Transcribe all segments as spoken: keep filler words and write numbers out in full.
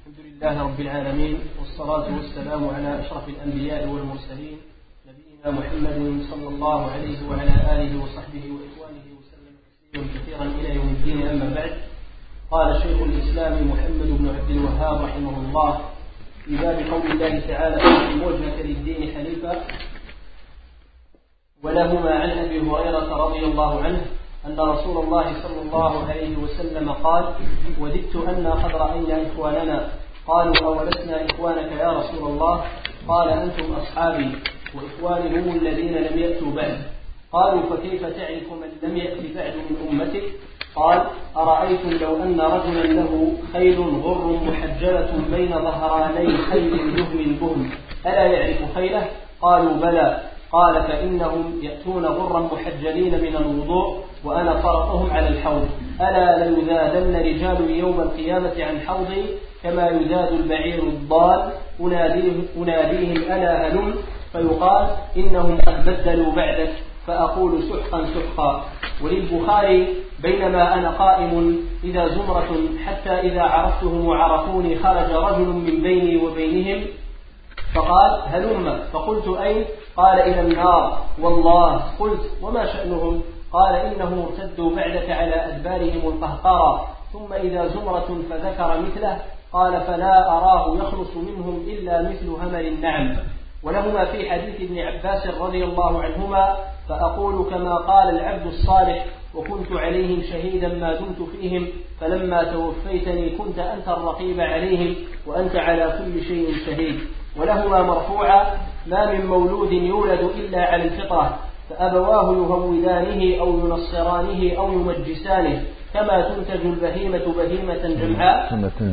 الحمد لله رب العالمين، والصلاة والسلام على أشرف الأنبياء والمرسلين نبينا محمد صلى الله عليه وعلى آله وصحبه وإخوانه وسلم تسليما كثيرا إلى يوم الدين. أما بعد، قال شيخ الإسلام محمد بن عبد الوهاب رحمه الله في باب قول الله تعالى في وجهك للدين حنيفا: ولهما عن أبي هريرة رضي الله عنه أن رسول الله صلى الله عليه وسلم قال: وددت أن قد رأينا إخواننا. قالوا: أولسنا إخوانك يا رسول الله؟ قال: أنتم أصحابي، وإخواني هم الذين لم يأتوا بعد. قالوا: فكيف تعرف من لم يأت بعد من أمتك؟ قال: أرأيتم لو أن رجلا له خيل غر محجلة بين ظهراني خيل جهم بهم ألا يعرف خيله؟ قالوا: بلى. قال: فإنهم يأتون غرا محجلين من الوضوء وأنا فرطهم على الحوض. ألا ليذادن رجال يوم القيامة عن حوضي كما يذاد البعير الضال. أناديهم, أناديهم ألا هلم؟ فيقال: إنهم قد بدلوا بعدك. فأقول: سحقا سحقا. وللبخاري: بينما أنا قائم إذا زمرة حتى إذا عرفتهم وعرفوني خرج رجل من بيني وبينهم فقال: هلم. فقلت: أين؟ قال: إلى النار. والله. قلت: وما شأنهم؟ قال: إنهم ارتدوا بعدك على أدبارهم القهقرى. ثم إذا زمرة فذكر مثله. قال: فلا أراه يخلص منهم إلا مثل همل النعم. ولهما في حديث ابن عباس رضي الله عنهما: فأقول كما قال العبد الصالح: وكنت عليهم شهيدا ما دمت فيهم، فلما توفيتني كنت أنت الرقيب عليهم وأنت على كل شيء شهيد. ولهما مرفوعا: ما من مولود يولد إلا على الفطرة، فأبواه يهودانه أو ينصرانه أو يمجسانه، كما تنتج البهيمة بهيمة جمعاء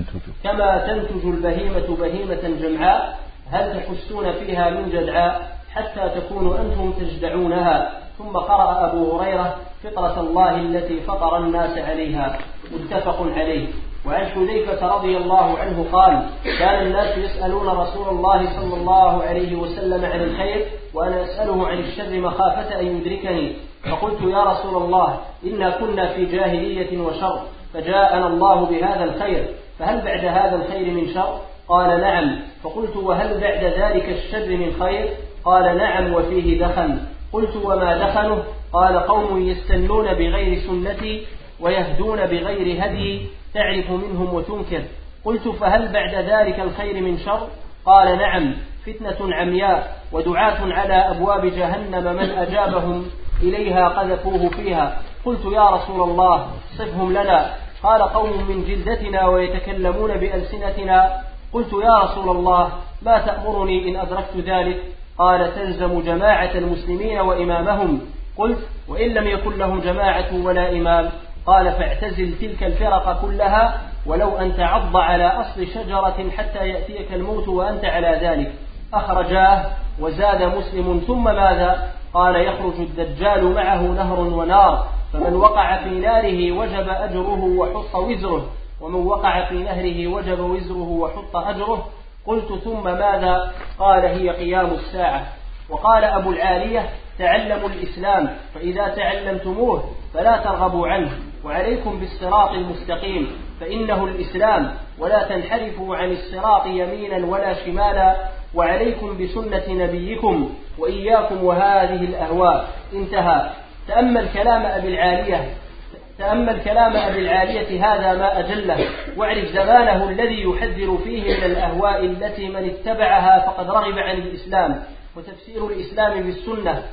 كما تنتج البهيمة بهيمة جمعاء هل تحسون فيها من جدعاء حتى تكونوا أنتم تجدعونها. ثم قرأ أبو هريرة: فطرة الله التي فطر الناس عليها. متفق عليه. وعن حذيفة رضي الله عنه قال: كان الناس يسألون رسول الله صلى الله عليه وسلم عن الخير وأنا أسأله عن الشر مخافة أن يدركني. فقلت: يا رسول الله، إنا كنا في جاهلية وشر، فجاءنا الله بهذا الخير، فهل بعد هذا الخير من شر؟ قال: نعم. فقلت: وهل بعد ذلك الشر من خير؟ قال: نعم، وفيه دخن. قلت: وما دخنه؟ قال: قوم يستنون بغير سنتي ويهدون بغير هدي، تعرف منهم وتنكر. قلت: فهل بعد ذلك الخير من شر؟ قال: نعم، فتنة عمياء ودعاة على أبواب جهنم من أجابهم إليها قذفوه فيها. قلت: يا رسول الله، صفهم لنا. قال: قوم من جلدتنا ويتكلمون بألسنتنا. قلت: يا رسول الله، ما تأمرني إن أدركت ذلك؟ قال: تلزم جماعة المسلمين وإمامهم. قلت: وإن لم يكن لهم جماعة ولا إمام؟ قال: فاعتزل تلك الفرق كلها ولو أن تعض على أصل شجرة حتى يأتيك الموت وأنت على ذلك. أخرجاه. وزاد مسلم: ثم ماذا؟ قال: يخرج الدجال معه نهر ونار، فمن وقع في ناره وجب أجره وحط وزره، ومن وقع في نهره وجب وزره وحط أجره. قلت: ثم ماذا؟ قال: هي قيام الساعة. وقال أبو العالية: تعلموا الإسلام، فإذا تعلمتموه فلا ترغبوا عنه، وعليكم بالصراط المستقيم، فإنه الإسلام، ولا تنحرفوا عن الصراط يمينا ولا شمالا، وعليكم بسنة نبيكم، وإياكم وهذه الأهواء. انتهى. تأمل كلام أبي العالية تأمل كلام أبي العالية هذا ما أجله، واعرف زمانه الذي يحذر فيه من الأهواء التي من اتبعها فقد رغب عن الإسلام، وتفسير الإسلام بالسنة،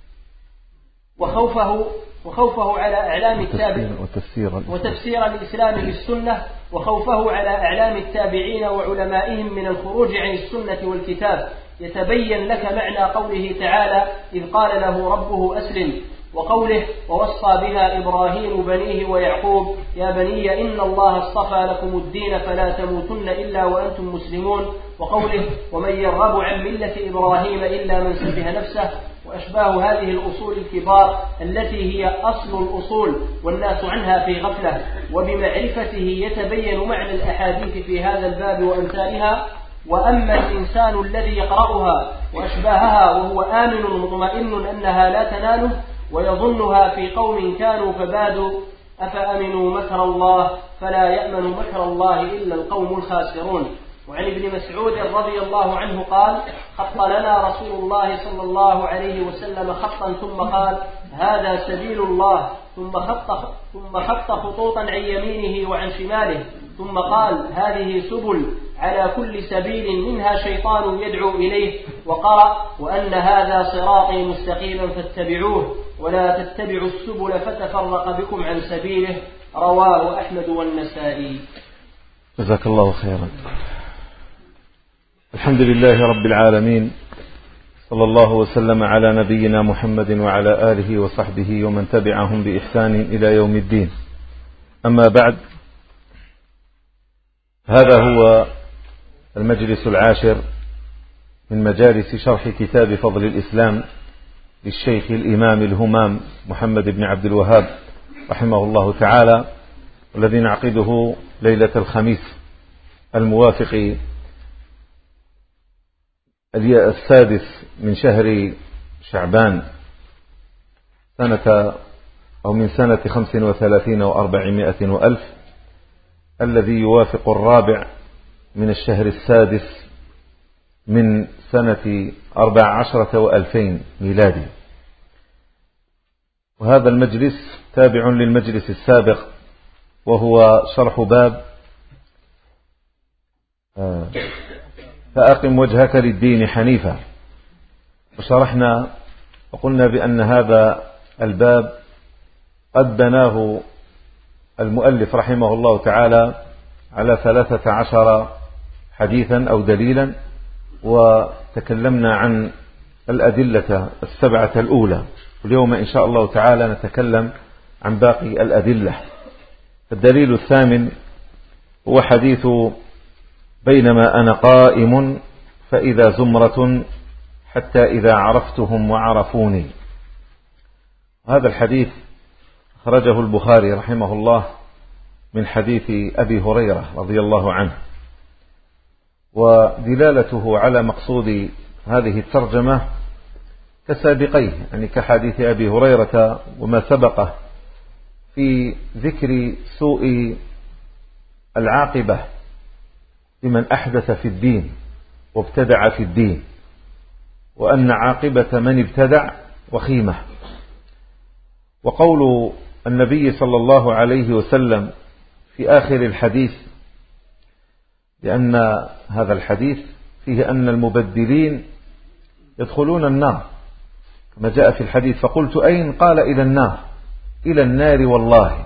وخوفه وخوفه على أعلام التابعين وتفسير, وتفسير الإسلام بالسنة، وخوفه على أعلام التابعين وعلمائهم من الخروج عن السنة والكتاب. يتبين لك معنى قوله تعالى: إذ قال له ربه أسلم، وقوله: ووصى بها إبراهيم بنيه ويعقوب يا بني إن الله اصطفى لكم الدين فلا تموتن إلا وأنتم مسلمون، وقوله: ومن يرغب عن ملة إبراهيم إلا من سفه نفسه، وأشباه هذه الأصول الكبار التي هي أصل الأصول والناس عنها في غفلة. وبمعرفته يتبين معنى الأحاديث في هذا الباب وأمثالها. وأما الإنسان الذي يقرأها وأشباهها وهو آمن مطمئن أنها لا تناله، ويظنها في قوم كانوا فبادوا أفأمنوا مكر الله فلا يأمن مكر الله إلا القوم الخاسرون. وعن ابن مسعود رضي الله عنه قال خط لنا رسول الله صلى الله عليه وسلم خطا ثم قال هذا سبيل الله، ثم خط, ثم خط خطوطا عن يمينه وعن شماله، ثم قال هذه سبل على كل سبيل منها شيطان يدعو إليه، وقرأ وأن هذا صراطي مستقيما فاتبعوه ولا تتبعوا السبل فتفرق بكم عن سبيله. رواه أحمد والنسائي. جزاك الله خيرا. الحمد لله رب العالمين، صلى الله وسلم على نبينا محمد وعلى آله وصحبه ومن تبعهم بإحسان إلى يوم الدين. أما بعد، هذا هو المجلس العاشر من مجالس شرح كتاب فضل الإسلام للشيخ الإمام الهمام محمد بن عبد الوهاب رحمه الله تعالى، والذي نعقده ليلة الخميس الموافق السادس من شهر شعبان سنة أو من سنة خمس وثلاثين وأربعمائة وألف، الذي يوافق الرابع من الشهر السادس من سنة أربع عشرة وألفين ميلادي. وهذا المجلس تابع للمجلس السابق، وهو شرح باب فأقم وجهك للدين حنيفا. وشرحنا وقلنا بأن هذا الباب قد بناه المؤلف رحمه الله تعالى على ثلاثة عشر حديثا أو دليلا، وتكلمنا عن الأدلة السبعة الأولى، واليوم إن شاء الله تعالى نتكلم عن باقي الأدلة. الدليل الثامن هو حديث بينما أنا قائم فإذا زمرة حتى إذا عرفتهم وعرفوني. هذا الحديث خرجه البخاري رحمه الله من حديث أبي هريرة رضي الله عنه، ودلالته على مقصود هذه الترجمة كسابقيه، يعني كحديث أبي هريرة وما سبقه في ذكر سوء العاقبة لمن أحدث في الدين وابتدع في الدين، وأن عاقبة من ابتدع وخيمة. وقول النبي صلى الله عليه وسلم في آخر الحديث، لأن هذا الحديث فيه أن المبدلين يدخلون النار كما جاء في الحديث، فقلت أين؟ قال إلى النار، إلى النار والله.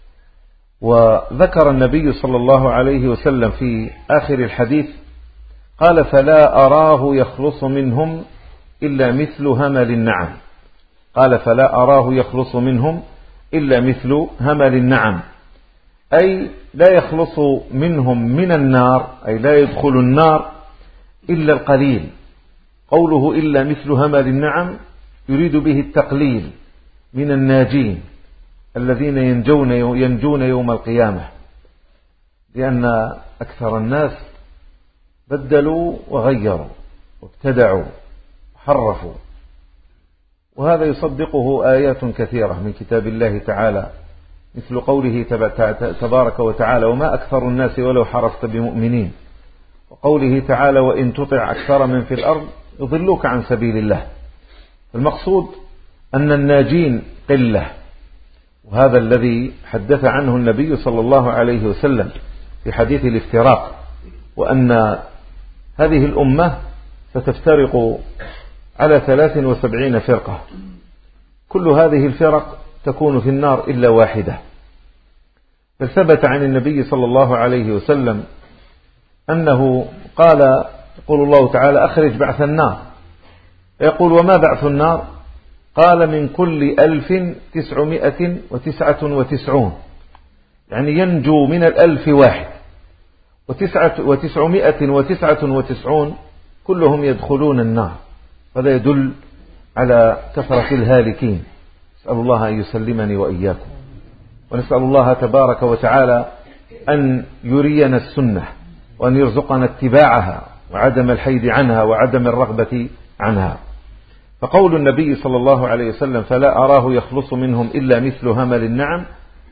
وذكر النبي صلى الله عليه وسلم في آخر الحديث قال فلا أراه يخلص منهم إلا مثل همل النعم. قال فلا أراه يخلص منهم إلا مثل همل النعم، أي لا يخلص منهم من النار، أي لا يدخل النار إلا القليل. قوله إلا مثل همل النعم يريد به التقليل من الناجين الذين ينجون ينجون يوم القيامة، لأن أكثر الناس بدلوا وغيروا وابتدعوا وحرفوا، وهذا يصدقه آيات كثيرة من كتاب الله تعالى، مثل قوله تبارك وتعالى وما أكثر الناس ولو حرصت بمؤمنين، وقوله تعالى وإن تطع أكثر من في الأرض يضلوك عن سبيل الله. المقصود أن الناجين قلة، وهذا الذي حدث عنه النبي صلى الله عليه وسلم في حديث الافتراق، وأن هذه الأمة ستفترق على ثلاث وسبعين فرقة، كل هذه الفرق تكون في النار إلا واحدة. فثبت عن النبي صلى الله عليه وسلم أنه قال يقول الله تعالى أخرج بعث النار، يقول وما بعث النار؟ قال من كل ألف تسعمائة وتسعة وتسعون، يعني ينجو من الألف واحد، وتسعة وتسعمائة وتسعة وتسعون كلهم يدخلون النار. هذا يدل على كثرة الهالكين. نسأل الله أن يسلمني وإياكم، ونسأل الله تبارك وتعالى أن يرينا السنة وأن يرزقنا اتباعها وعدم الحيد عنها وعدم الرغبة عنها. فقول النبي صلى الله عليه وسلم فلا أراه يخلص منهم إلا مثل همل النعم،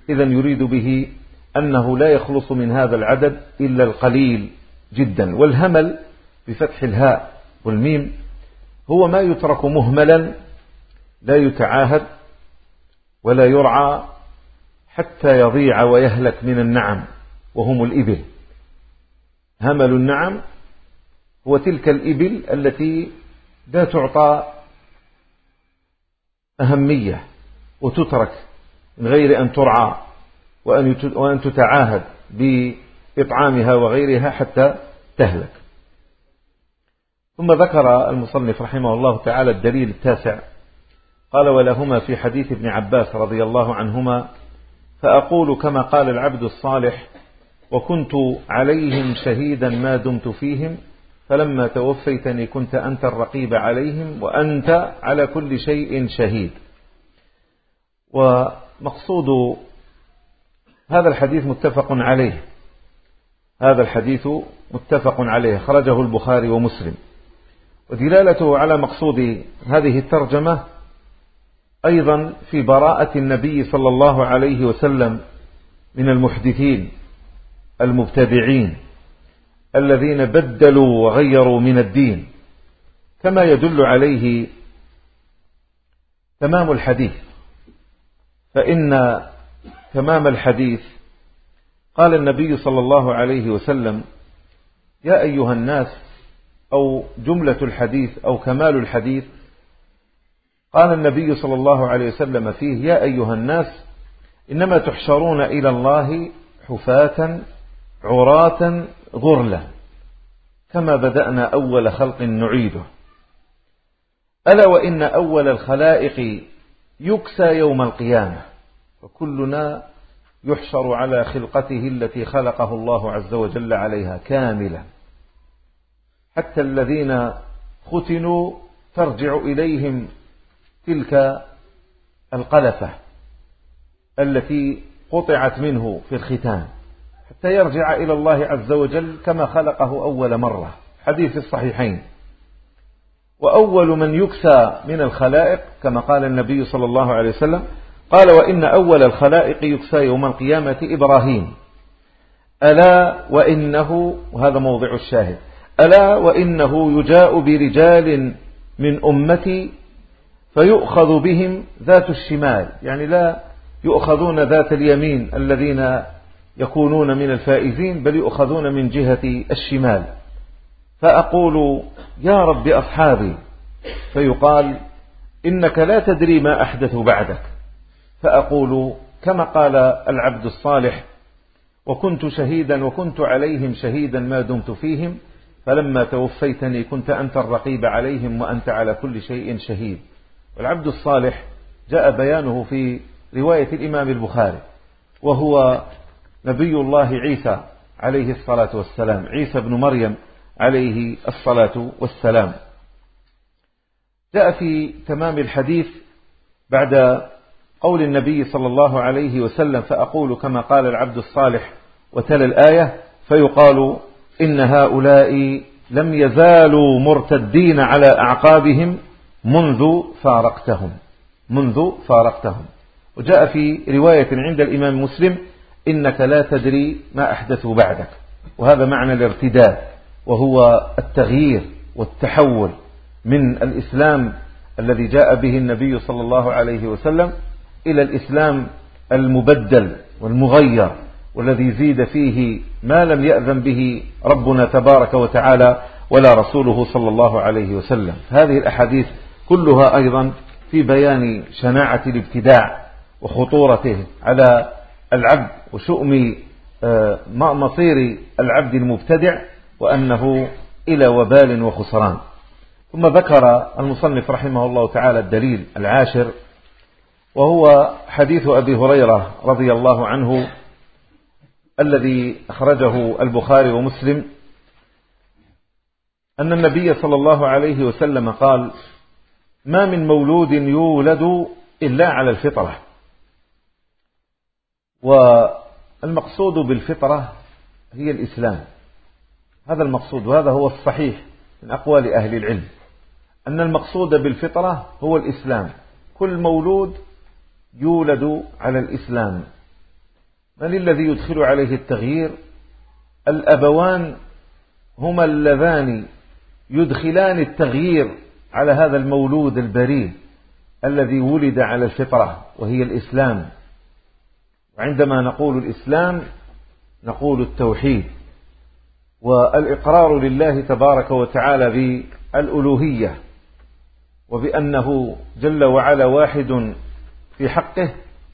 إذن يريد به أنه لا يخلص من هذا العدد إلا القليل جدا. والهمل بفتح الهاء والميم هو ما يترك مهملا لا يتعاهد ولا يرعى حتى يضيع ويهلك من النعم، وهم الإبل. همل النعم هو تلك الإبل التي لا تعطى أهمية وتترك من غير أن ترعى وأن تتعاهد بإطعامها وغيرها حتى تهلك. ثم ذكر المصنف رحمه الله تعالى الدليل التاسع، قال: ولهما في حديث ابن عباس رضي الله عنهما: فأقول كما قال العبد الصالح: وكنت عليهم شهيدا ما دمت فيهم، فلما توفيتني كنت أنت الرقيب عليهم وأنت على كل شيء شهيد. ومقصود هذا الحديث متفق عليه، هذا الحديث متفق عليه، خرجه البخاري ومسلم. ودلالته على مقصود هذه الترجمة أيضا في براءة النبي صلى الله عليه وسلم من المحدثين المبتدعين الذين بدلوا وغيروا من الدين، كما يدل عليه تمام الحديث. فإن تمام الحديث قال النبي صلى الله عليه وسلم: يا أيها الناس، أو جملة الحديث أو كمال الحديث، قال النبي صلى الله عليه وسلم فيه: يا أيها الناس، إنما تحشرون إلى الله حفاة عراة غرلا، كما بدأنا أول خلق نعيده. ألا وإن أول الخلائق يكسى يوم القيامة، وكلنا يحشر على خلقته التي خلقه الله عز وجل عليها كاملا، حتى الذين ختنوا ترجع إليهم تلك القلفة التي قطعت منه في الختان، حتى يرجع إلى الله عز وجل كما خلقه أول مرة، حديث الصحيحين. وأول من يكسى من الخلائق كما قال النبي صلى الله عليه وسلم، قال: وإن أول الخلائق يكسى يوم القيامة إبراهيم، ألا وإنه، وهذا موضع الشاهد، ألا وإنه يجاء برجال من أمتي فيؤخذ بهم ذات الشمال، يعني لا يؤخذون ذات اليمين الذين يكونون من الفائزين، بل يؤخذون من جهة الشمال. فأقول: يا رب أصحابي، فيقال: إنك لا تدري ما أحدث بعدك. فأقول كما قال العبد الصالح: وكنت شهيدا وكنت عليهم شهيدا ما دمت فيهم، فلما توفيتني كنت أنت الرقيب عليهم وأنت على كل شيء شهيد. والعبد الصالح جاء بيانه في رواية الإمام البخاري، وهو نبي الله عيسى عليه الصلاة والسلام، عيسى بن مريم عليه الصلاة والسلام. جاء في تمام الحديث بعد قول النبي صلى الله عليه وسلم: فأقول كما قال العبد الصالح، وتلا الآية، فيقال: إن هؤلاء لم يزالوا مرتدين على أعقابهم منذ فارقتهم منذ فارقتهم. وجاء في رواية عند الإمام مسلم: إنك لا تدري ما أحدثوا بعدك. وهذا معنى الارتداد، وهو التغيير والتحول من الإسلام الذي جاء به النبي صلى الله عليه وسلم إلى الإسلام المبدل والمغير، والذي زيد فيه ما لم يأذن به ربنا تبارك وتعالى ولا رسوله صلى الله عليه وسلم. هذه الأحاديث كلها أيضا في بيان شناعة الابتداع وخطورته على العبد وشؤم مصير العبد المبتدع، وأنه إلى وبال وخسران. ثم ذكر المصنف رحمه الله تعالى الدليل العاشر، وهو حديث أبي هريرة رضي الله عنه الذي أخرجه البخاري ومسلم، أن النبي صلى الله عليه وسلم قال: ما من مولود يولد إلا على الفطرة. والمقصود بالفطرة هي الإسلام، هذا المقصود، وهذا هو الصحيح من أقوال أهل العلم، أن المقصود بالفطرة هو الإسلام. كل مولود يولد على الإسلام، من الذي يدخل عليه التغيير؟ الأبوان هما اللذان يدخلان التغيير على هذا المولود البريء الذي ولد على الفطرة وهي الإسلام. وعندما نقول الإسلام نقول التوحيد والإقرار لله تبارك وتعالى بالألوهية، وبأنه جل وعلا واحد في حقه،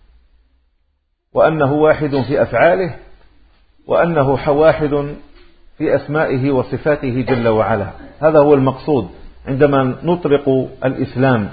وأنه واحد في أفعاله، وأنه واحد في أسمائه وصفاته جل وعلا. هذا هو المقصود عندما نطلق الإسلام.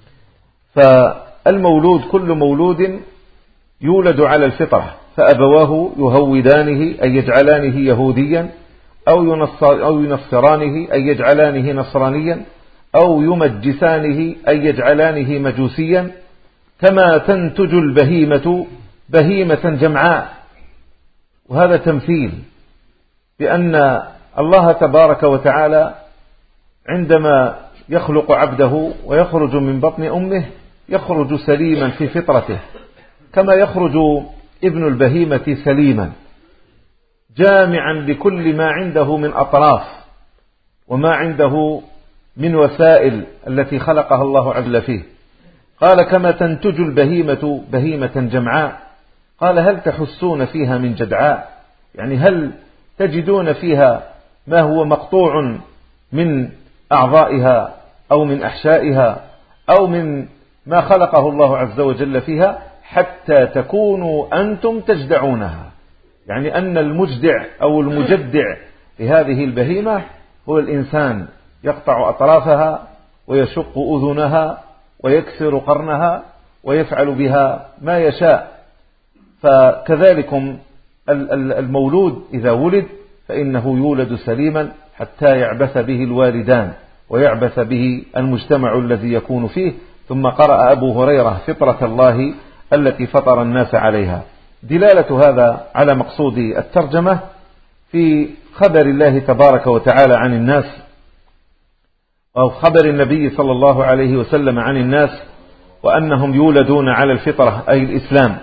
فالمولود كل مولود يولد على الفطرة، فأبواه يهودانه أي يجعلانه يهوديا، أو ينصرانه أي يجعلانه نصرانيا، أو يمجسانه أي يجعلانه مجوسيا، كما تنتج البهيمة بهيمة جمعاء. وهذا تمثيل بأن الله تبارك وتعالى عندما يخلق عبده ويخرج من بطن أمه يخرج سليما في فطرته، كما يخرج ابن البهيمة سليما جامعا لكل ما عنده من أطراف وما عنده من وسائل التي خلقها الله عز وجل فيه. قال كما تنتج البهيمة بهيمة جمعاء. قال هل تحسون فيها من جدعاء؟ يعني هل تجدون فيها ما هو مقطوع من أعضائها أو من أحشائها أو من ما خلقه الله عز وجل فيها، حتى تكونوا أنتم تجدعونها. يعني أن المجدع أو المجدع لهذه البهيمة هو الإنسان، يقطع أطرافها ويشق أذنها ويكسر قرنها ويفعل بها ما يشاء. فكذلكم المولود إذا ولد فإنه يولد سليما حتى يعبث به الوالدان ويعبث به المجتمع الذي يكون فيه. ثم قرأ أبو هريرة فطرة الله التي فطر الناس عليها. دلالة هذا على مقصود الترجمة في خبر الله تبارك وتعالى عن الناس، أو خبر النبي صلى الله عليه وسلم عن الناس، وأنهم يولدون على الفطرة أي الإسلام،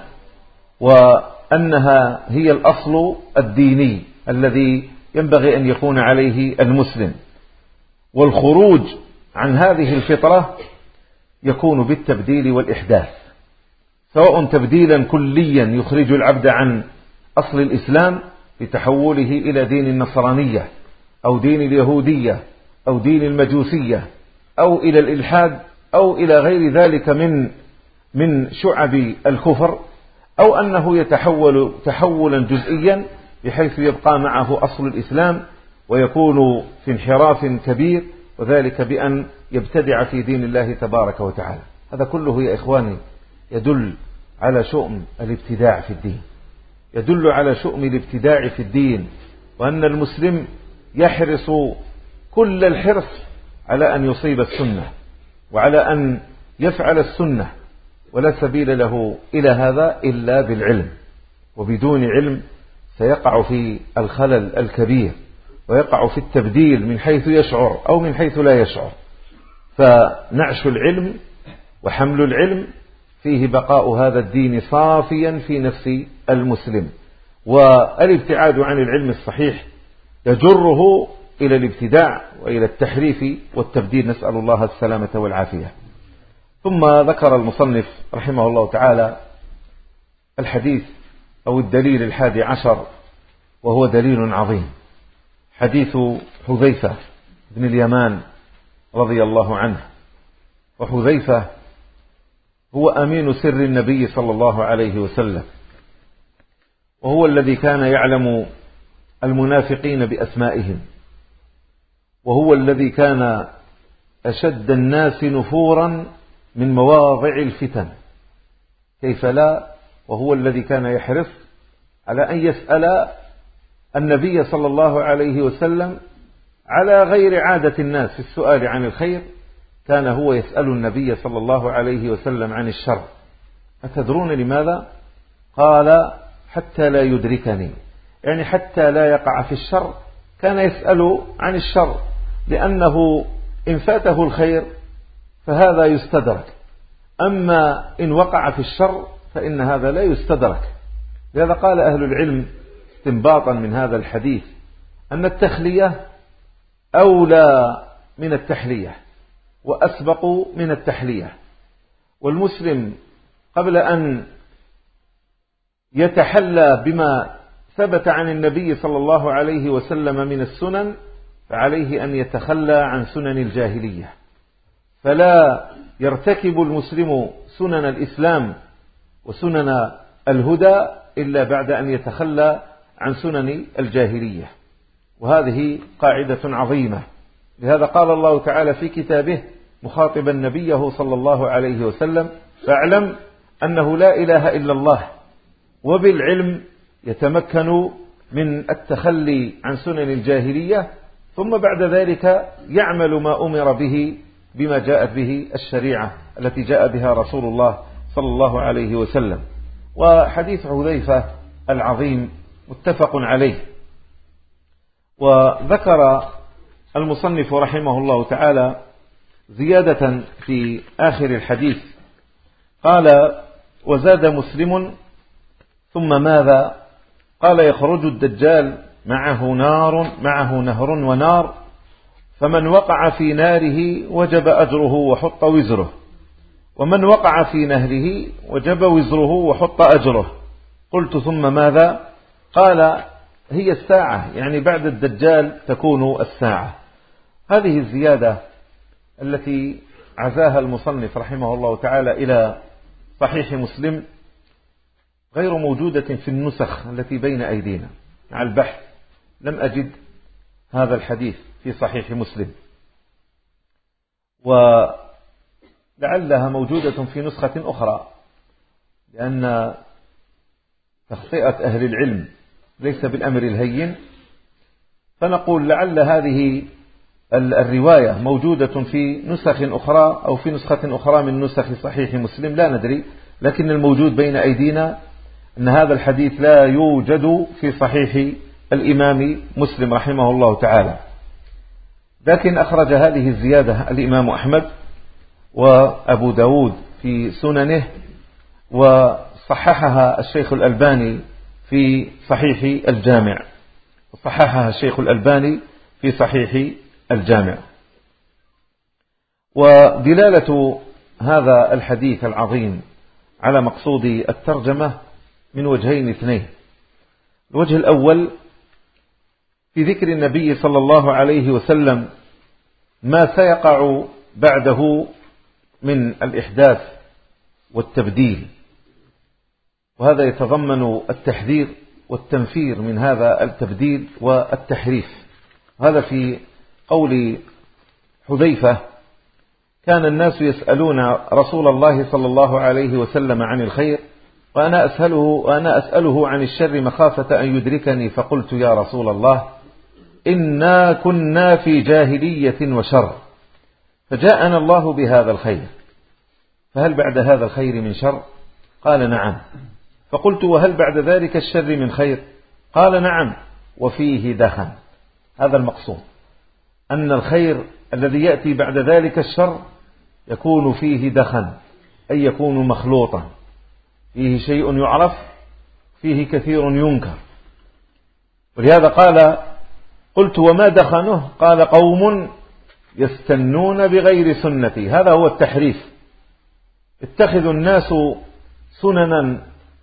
وأنها هي الأصل الديني الذي ينبغي أن يكون عليه المسلم. والخروج عن هذه الفطرة يكون بالتبديل والإحداث، سواء تبديلا كليا يخرج العبد عن أصل الإسلام بتحوله إلى دين النصرانية أو دين اليهودية أو دين المجوسية أو إلى الإلحاد أو إلى غير ذلك من من شعب الكفر، أو أنه يتحول تحولا جزئيا بحيث يبقى معه أصل الإسلام ويكون في انحراف كبير، وذلك بأن يبتدع في دين الله تبارك وتعالى. هذا كله يا إخواني يدل على شؤم الابتداع في الدين، يدل على شؤم الابتداع في الدين، وأن المسلم يحرص كل الحرص على أن يصيب السنة وعلى أن يفعل السنة، ولا سبيل له إلى هذا إلا بالعلم. وبدون علم سيقع في الخلل الكبير ويقع في التبديل من حيث يشعر أو من حيث لا يشعر. فنعش العلم وحمل العلم فيه بقاء هذا الدين صافيا في نفس المسلم، والابتعاد عن العلم الصحيح يجره إلى الابتداع وإلى التحريف والتبديل، نسأل الله السلامة والعافية. ثم ذكر المصنف رحمه الله تعالى الحديث أو الدليل الحادي عشر، وهو دليل عظيم، حديث حذيفة بن اليمان رضي الله عنه. وحذيفة هو أمين سر النبي صلى الله عليه وسلم، وهو الذي كان يعلم المنافقين بأسمائهم، وهو الذي كان أشد الناس نفورا من مواضع الفتن، كيف لا، وهو الذي كان يحرص على أن يسأل النبي صلى الله عليه وسلم على غير عادة الناس في السؤال عن الخير. كان هو يسأل النبي صلى الله عليه وسلم عن الشر. أتدرون لماذا؟ قال حتى لا يدركني، يعني حتى لا يقع في الشر. كان يسأل عن الشر لأنه إن فاته الخير فهذا يستدرك، أما إن وقع في الشر فإن هذا لا يستدرك. لهذا قال أهل العلم استنباطا من هذا الحديث أن التخلية أولى من التحلية وأسبق من التحلية، والمسلم قبل أن يتحلى بما ثبت عن النبي صلى الله عليه وسلم من السنن فعليه أن يتخلى عن سنن الجاهلية، فلا يرتكب المسلم سنن الإسلام وسنن الهدى إلا بعد أن يتخلى عن سنن الجاهلية، وهذه قاعدة عظيمة. لهذا قال الله تعالى في كتابه مخاطبا نبيه صلى الله عليه وسلم: فاعلم أنه لا إله إلا الله، وبالعلم يتمكن من التخلي عن سنن الجاهلية، ثم بعد ذلك يعمل ما أمر به بما جاءت به الشريعة التي جاء بها رسول الله صلى الله عليه وسلم. وحديث حذيفة العظيم متفق عليه. وذكر المصنف رحمه الله تعالى زيادة في آخر الحديث، قال: وزاد مسلم: ثم ماذا؟ قال: يخرج الدجال معه نار معه نهر ونار، فمن وقع في ناره وجب أجره وحط وزره، ومن وقع في نهره وجب وزره وحط أجره. قلت: ثم ماذا؟ قال: هي الساعة، يعني بعد الدجال تكون الساعة. هذه الزيادة التي عزاها المصنف رحمه الله تعالى إلى صحيح مسلم غير موجودة في النسخ التي بين أيدينا. مع البحث لم أجد هذا الحديث في صحيح مسلم، ولعلها موجودة في نسخة أخرى، لأن تخطئة أهل العلم ليس بالأمر الهين، فنقول لعل هذه الرواية موجودة في نسخ أخرى أو في نسخة أخرى من نسخ صحيح مسلم، لا ندري، لكن الموجود بين أيدينا أن هذا الحديث لا يوجد في صحيح الإمام مسلم رحمه الله تعالى، لكن أخرج هذه الزيادة الإمام أحمد وأبو داود في سننه، وصححها الشيخ الألباني في صحيح الجامع صححها الشيخ الألباني في صحيح الجامع. ودلالة هذا الحديث العظيم على مقصود الترجمة من وجهين اثنين. الوجه الأول في ذكر النبي صلى الله عليه وسلم ما سيقع بعده من الإحداث والتبديل، وهذا يتضمن التحذير والتنفير من هذا التبديل والتحريف. هذا في قول حذيفة: كان الناس يسألون رسول الله صلى الله عليه وسلم عن الخير، وأنا أسأله, وأنا أسأله عن الشر مخافة أن يدركني، فقلت: يا رسول الله، إنا كنا في جاهلية وشر، فجاءنا الله بهذا الخير، فهل بعد هذا الخير من شر؟ قال: نعم. فقلت: وهل بعد ذلك الشر من خير؟ قال: نعم، وفيه دخن. هذا المقصود، أن الخير الذي يأتي بعد ذلك الشر يكون فيه دخن، أي يكون مخلوطا، فيه شيء يعرف، فيه كثير ينكر. ولهذا قال: قلت: وما دخنه؟ قال: قوم يستنون بغير سنتي. هذا هو التحريف. اتخذ الناس سننا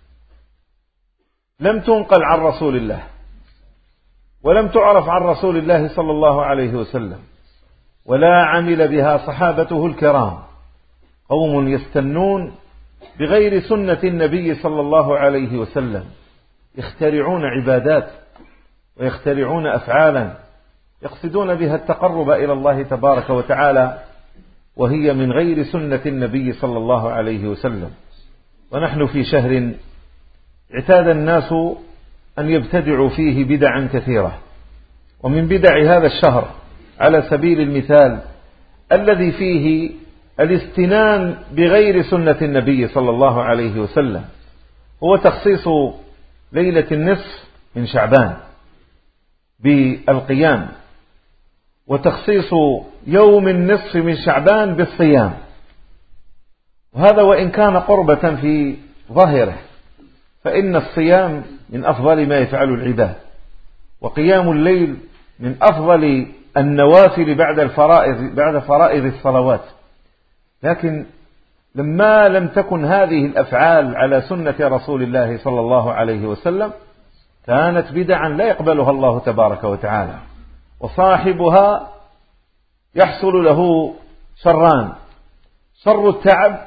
لم تنقل عن رسول الله ولم تعرف عن رسول الله صلى الله عليه وسلم، ولا عمل بها صحابته الكرام. قوم يستنون بغير سنة النبي صلى الله عليه وسلم، يخترعون عبادات ويخترعون أفعالا يقصدون بها التقرب إلى الله تبارك وتعالى، وهي من غير سنة النبي صلى الله عليه وسلم. ونحن في شهر اعتاد الناس أن يبتدعوا فيه بدعا كثيرة، ومن بدع هذا الشهر على سبيل المثال الذي فيه الاستنان بغير سنة النبي صلى الله عليه وسلم هو تخصيص ليلة النصف من شعبان بالقيام، وتخصيص يوم النصف من شعبان بالصيام. وهذا وإن كان قربة في ظاهره، فإن الصيام من أفضل ما يفعل العباد، وقيام الليل من أفضل النوافل بعد الفرائض بعد فرائض الصلوات. لكن لما لم تكن هذه الأفعال على سنة رسول الله صلى الله عليه وسلم كانت بدعا لا يقبلها الله تبارك وتعالى، وصاحبها يحصل له شران: شر التعب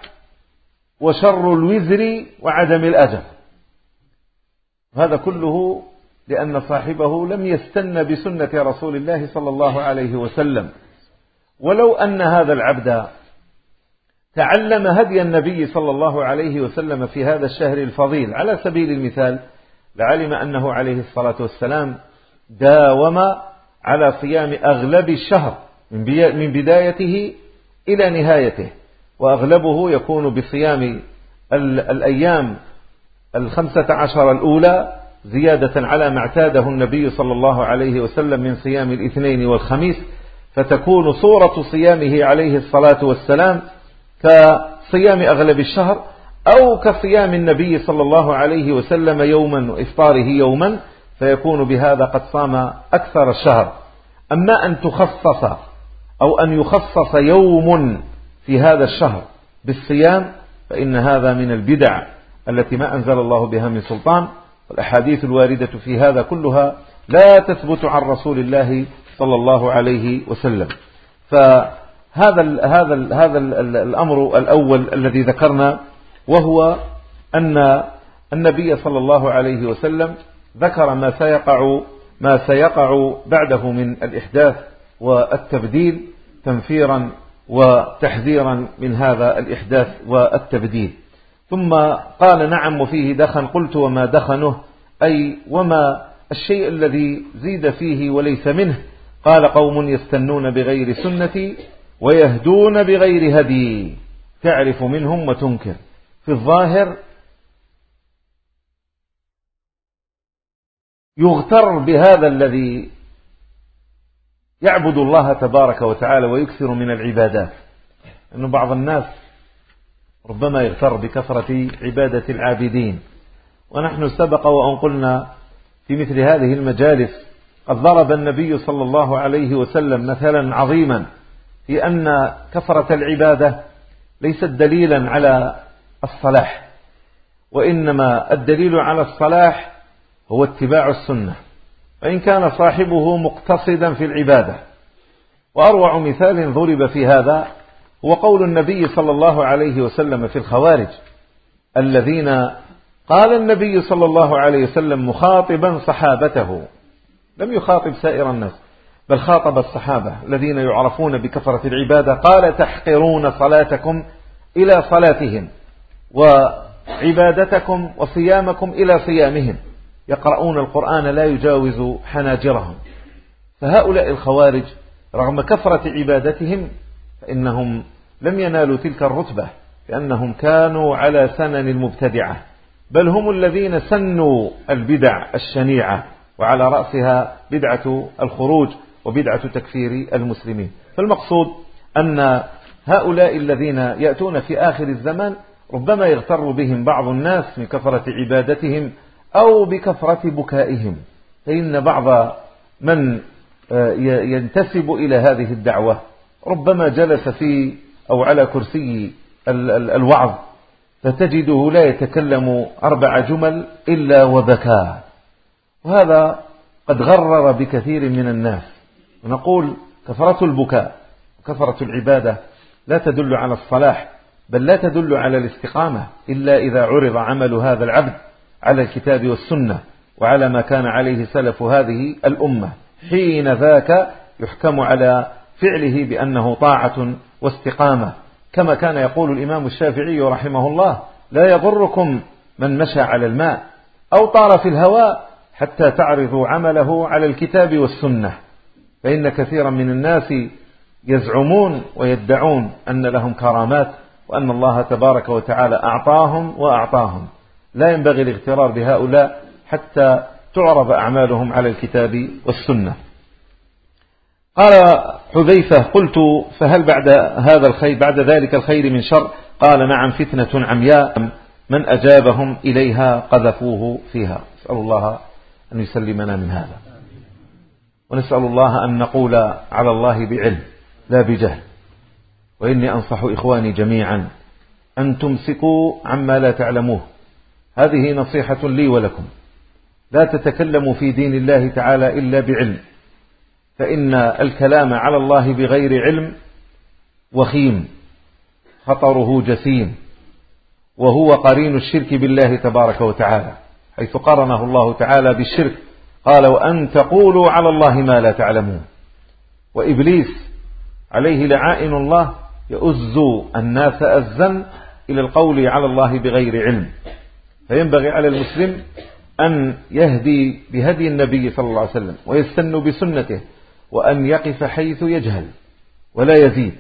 وشر الوزر وعدم الأجر. هذا كله لأن صاحبه لم يستن بسنة رسول الله صلى الله عليه وسلم. ولو أن هذا العبد تعلم هدي النبي صلى الله عليه وسلم في هذا الشهر الفضيل على سبيل المثال، لعلم أنه عليه الصلاة والسلام داوم على صيام أغلب الشهر من بدايته إلى نهايته، وأغلبه يكون بصيام الأيام الخمسة عشر الأولى زيادة على ما اعتاده النبي صلى الله عليه وسلم من صيام الاثنين والخميس، فتكون صورة صيامه عليه الصلاة والسلام كصيام أغلب الشهر أو كصيام النبي صلى الله عليه وسلم يوما وإفطاره يوما، فيكون بهذا قد صام أكثر الشهر. أما أن تخصص أو أن يخصص يوم في هذا الشهر بالصيام فإن هذا من البدع التي ما أنزل الله بها من سلطان، والأحاديث الواردة في هذا كلها لا تثبت عن رسول الله صلى الله عليه وسلم. فهذا ال هذا ال هذا ال الأمر الأول الذي ذكرنا، وهو أن النبي صلى الله عليه وسلم ذكر ما سيقع ما سيقع بعده من الإحداث والتبديل تنفيرا وتحذيرا من هذا الإحداث والتبديل. ثم قال: نعم وفيه دخن. قلت: وما دخنه؟ أي وما الشيء الذي زيد فيه وليس منه؟ قال: قوم يستنون بغير سنتي ويهدون بغير هدي، تعرف منهم وتنكر. في الظاهر يغتر بهذا الذي يعبد الله تبارك وتعالى ويكثر من العبادات، أنه بعض الناس ربما يغتر بكثرة عبادة العابدين. ونحن سبق وأن قلنا في مثل هذه المجالس قد ضرب النبي صلى الله عليه وسلم مثلا عظيما في أن كثرة العبادة ليست دليلا على الصلاح، وإنما الدليل على الصلاح هو اتباع السنة، فإن كان صاحبه مقتصدا في العبادة. وأروع مثال ضرب في هذا هو قول النبي صلى الله عليه وسلم في الخوارج الذين قال النبي صلى الله عليه وسلم مخاطبا صحابته، لم يخاطب سائر الناس بل خاطب الصحابة الذين يعرفون بكثرة العبادة، قال: تحقرون صلاتكم إلى صلاتهم وعبادتكم وصيامكم إلى صيامهم، يقرؤون القرآن لا يجاوز حناجرهم. فهؤلاء الخوارج رغم كثرة عبادتهم فإنهم لم ينالوا تلك الرتبة، لأنهم كانوا على سنن المبتدعة، بل هم الذين سنوا البدع الشنيعة، وعلى رأسها بدعة الخروج وبدعة تكفير المسلمين. فالمقصود أن هؤلاء الذين يأتون في آخر الزمان ربما يغتر بهم بعض الناس من كثرة عبادتهم أو بكثرة بكائهم، فإن بعض من ينتسب إلى هذه الدعوة ربما جلس في أو على كرسي الوعظ فتجده لا يتكلم أربع جمل إلا وبكى، وهذا قد غرر بكثير من الناس. ونقول: كثرة البكاء وكثرة العبادة لا تدل على الصلاح، بل لا تدل على الاستقامة إلا إذا عرض عمل هذا العبد على الكتاب والسنة وعلى ما كان عليه سلف هذه الأمة، حين ذاك يحكم على فعله بأنه طاعة واستقامة، كما كان يقول الإمام الشافعي رحمه الله: لا يضركم من مشى على الماء أو طار في الهواء حتى تعرضوا عمله على الكتاب والسنة. فإن كثيرا من الناس يزعمون ويدعون أن لهم كرامات وأن الله تبارك وتعالى أعطاهم وأعطاهم، لا ينبغي الاغترار بهؤلاء حتى تعرض أعمالهم على الكتاب والسنة. قال حذيفة: قلت: فهل بعد هذا الخير بعد ذلك الخير من شر؟ قال: نعم، فتنة عمياء من أجابهم إليها قذفوه فيها. نسأل الله أن يسلمنا من هذا، ونسأل الله أن نقول على الله بعلم لا بجهل. وإني أنصح إخواني جميعا أن تمسكوا عما لا تعلموه، هذه نصيحة لي ولكم. لا تتكلموا في دين الله تعالى إلا بعلم، فإن الكلام على الله بغير علم وخيم، خطره جسيم، وهو قرين الشرك بالله تبارك وتعالى، حيث قرنه الله تعالى بالشرك قال وأن تقولوا على الله ما لا تعلمون. وإبليس عليه لعائن الله يؤز الناس أزا إلى القول على الله بغير علم. فينبغي على المسلم أن يهدي بهدي النبي صلى الله عليه وسلم ويستن بسنته، وأن يقف حيث يجهل ولا يزيد،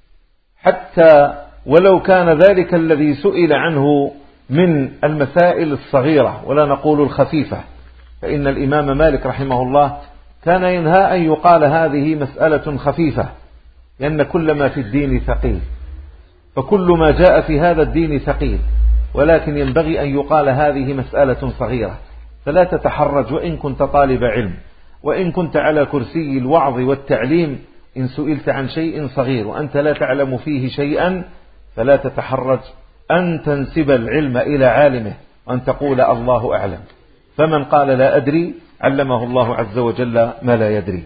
حتى ولو كان ذلك الذي سئل عنه من المسائل الصغيرة ولا نقول الخفيفة. فإن الإمام مالك رحمه الله كان ينهى أن يقال هذه مسألة خفيفة، لأن كل ما في الدين ثقيل، فكل ما جاء في هذا الدين ثقيل، ولكن ينبغي أن يقال هذه مسألة صغيرة. فلا تتحرج وإن كنت طالب علم، وإن كنت على كرسي الوعظ والتعليم، إن سئلت عن شيء صغير وأنت لا تعلم فيه شيئا فلا تتحرج أن تنسب العلم إلى عالمه وأن تقول الله أعلم. فمن قال لا أدري علمه الله عز وجل ما لا يدري.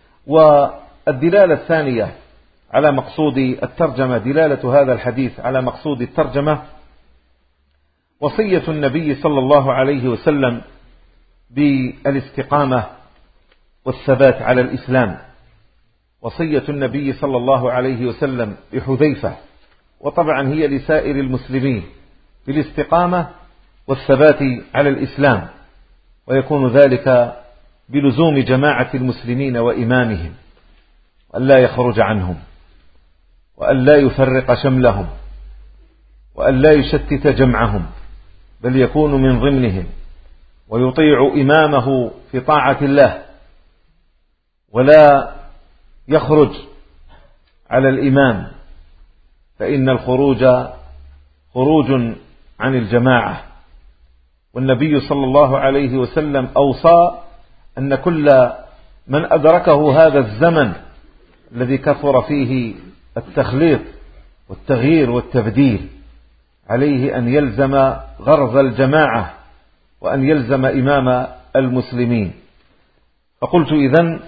والدلالة الثانية على مقصود الترجمة، دلالة هذا الحديث على مقصود الترجمة، وصية النبي صلى الله عليه وسلم بالاستقامة والثبات على الإسلام، وصية النبي صلى الله عليه وسلم بحذيفة، وطبعا هي لسائر المسلمين، بالاستقامة والثبات على الإسلام، ويكون ذلك بلزوم جماعة المسلمين وإمامهم، وأن لا يخرج عنهم، وأن لا يفرق شملهم، وأن لا يشتت جمعهم، بل يكون من ضمنهم، ويطيع إمامه في طاعة الله، ولا يخرج على الإمام، فإن الخروج خروج عن الجماعة. والنبي صلى الله عليه وسلم أوصى أن كل من أدركه هذا الزمن الذي كثر فيه التخليط والتغيير والتبديل عليه أن يلزم غرز الجماعة وأن يلزم إمام المسلمين. فقلت إذن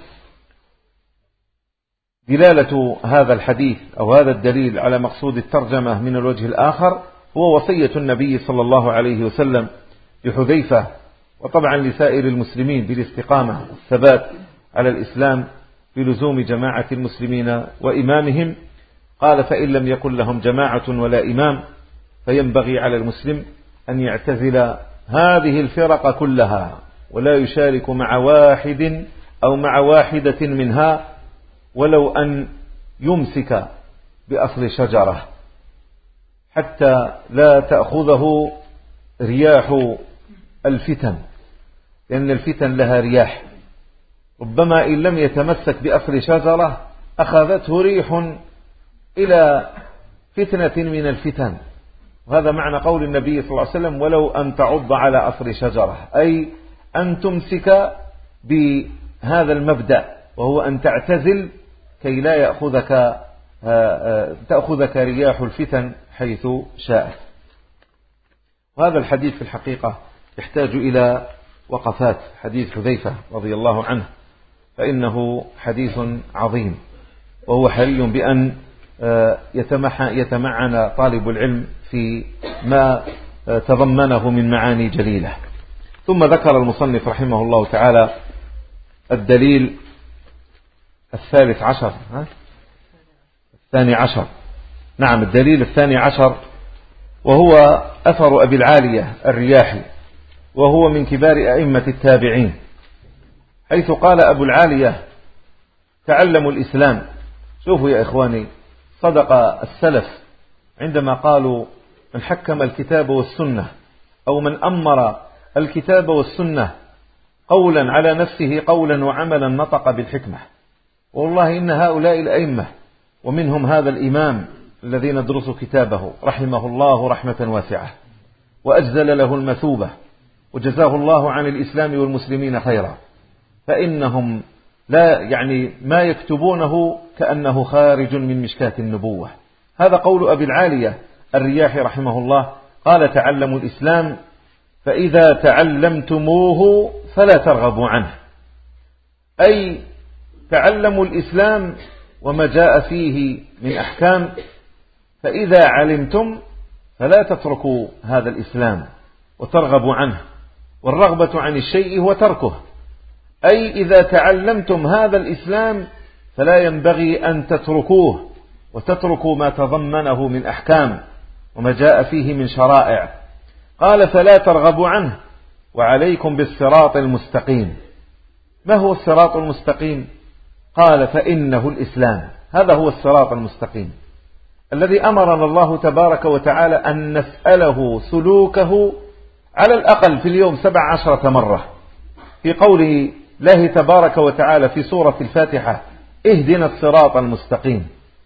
دلالة هذا الحديث أو هذا الدليل على مقصود الترجمة من الوجه الآخر هو وصية النبي صلى الله عليه وسلم بحذيفة، وطبعا لسائر المسلمين بالاستقامة والثبات على الإسلام بلزوم جماعة المسلمين وإمامهم. قال فإن لم يكن لهم جماعة ولا إمام فينبغي على المسلم أن يعتزل هذه الفرق كلها، ولا يشارك مع واحد أو مع واحدة منها، ولو أن يمسك بأصل شجرة، حتى لا تأخذه رياح الفتن، لأن الفتن لها رياح، ربما إن لم يتمسك بأصل شجرة أخذته ريح إلى فتنة من الفتن. وهذا معنى قول النبي صلى الله عليه وسلم ولو أن تعض على أصل شجرة، أي أن تمسك بهذا المبدأ، وهو أن تعتزل كي لا يأخذك تأخذك رياح الفتن حيث شاءت. وهذا الحديث في الحقيقة يحتاج إلى وقفات، حديث حذيفة رضي الله عنه، فإنه حديث عظيم، وهو حري بأن يتمعن طالب العلم في ما تضمنه من معاني جليلة. ثم ذكر المصنف رحمه الله تعالى الدليل الثالث عشر ها؟ الثاني عشر نعم الدليل الثاني عشر، وهو أثر أبي العالية الرياحي، وهو من كبار أئمة التابعين، حيث قال أبو العالية تعلموا الإسلام. شوفوا يا إخواني، صدق السلف عندما قالوا من حكم الكتاب والسنة أو من أمر الكتاب والسنة قولا على نفسه قولا وعملا نطق بالحكمة. والله إن هؤلاء الأئمة ومنهم هذا الإمام الذي ندرس كتابه رحمه الله رحمة واسعة، وأجزل له المثوبة، وجزاه الله عن الإسلام والمسلمين خيرا، فإنهم لا يعني ما يكتبونه كأنه خارج من مشكاة النبوة. هذا قول أبي العالية الرياحي رحمه الله، قال تعلموا الإسلام فإذا تعلمتموه فلا ترغبوا عنه، أي تعلموا الإسلام وما جاء فيه من أحكام، فإذا علمتم فلا تتركوا هذا الإسلام وترغبوا عنه، والرغبة عن الشيء هو تركه، أي إذا تعلمتم هذا الإسلام فلا ينبغي أن تتركوه وتتركوا ما تضمنه من أحكام وما جاء فيه من شرائع. قال فلا ترغبوا عنه وعليكم بالصراط المستقيم. ما هو الصراط المستقيم؟ قال فإنه الإسلام، هذا هو الصراط المستقيم الذي أمرنا الله تبارك وتعالى أن نسأله سلوكه على الأقل في اليوم سبع عشرة مرة، في قوله الله تبارك وتعالى في سورة الفاتحة اهدنا الصراط المستقيم.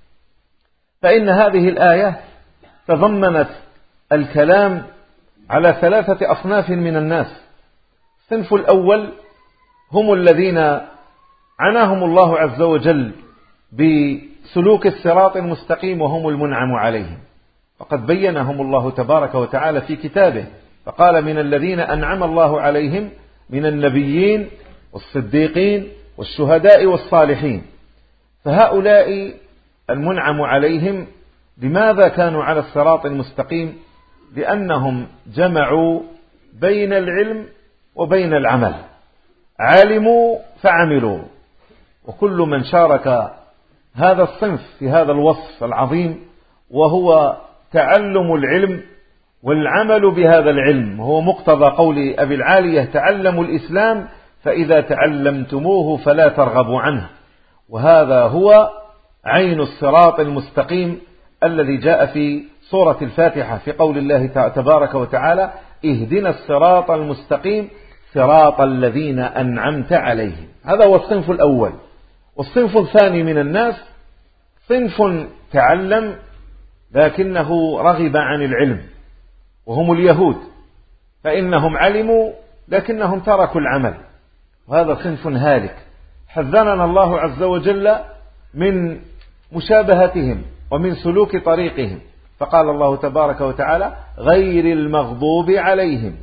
فإن هذه الآية تضمنت الكلام على ثلاثة أصناف من الناس. الصنف الأول هم الذين عناهم الله عز وجل بسلوك الصراط المستقيم وهم المنعم عليهم، وقد بينهم الله تبارك وتعالى في كتابه، فقال من الذين أنعم الله عليهم من النبيين والصديقين والشهداء والصالحين. فهؤلاء المنعم عليهم لماذا كانوا على الصراط المستقيم؟ لأنهم جمعوا بين العلم وبين العمل، علموا فعملوا. وكل من شارك هذا الصنف في هذا الوصف العظيم وهو تعلم العلم والعمل بهذا العلم، هو مقتضى قول أبي العالية تعلموا الإسلام فإذا تعلمتموه فلا ترغبوا عنه، وهذا هو عين الصراط المستقيم الذي جاء في سورة الفاتحة في قول الله تبارك وتعالى اهدنا الصراط المستقيم صراط الذين أنعمت عليهم. هذا هو الصنف الأول. والصنف الثاني من الناس صنف تعلم لكنه رغب عن العلم، وهم اليهود، فإنهم علموا لكنهم تركوا العمل، وهذا صنف هالك. حذرنا الله عز وجل من مشابهتهم ومن سلوك طريقهم، فقال الله تبارك وتعالى غير المغضوب عليهم.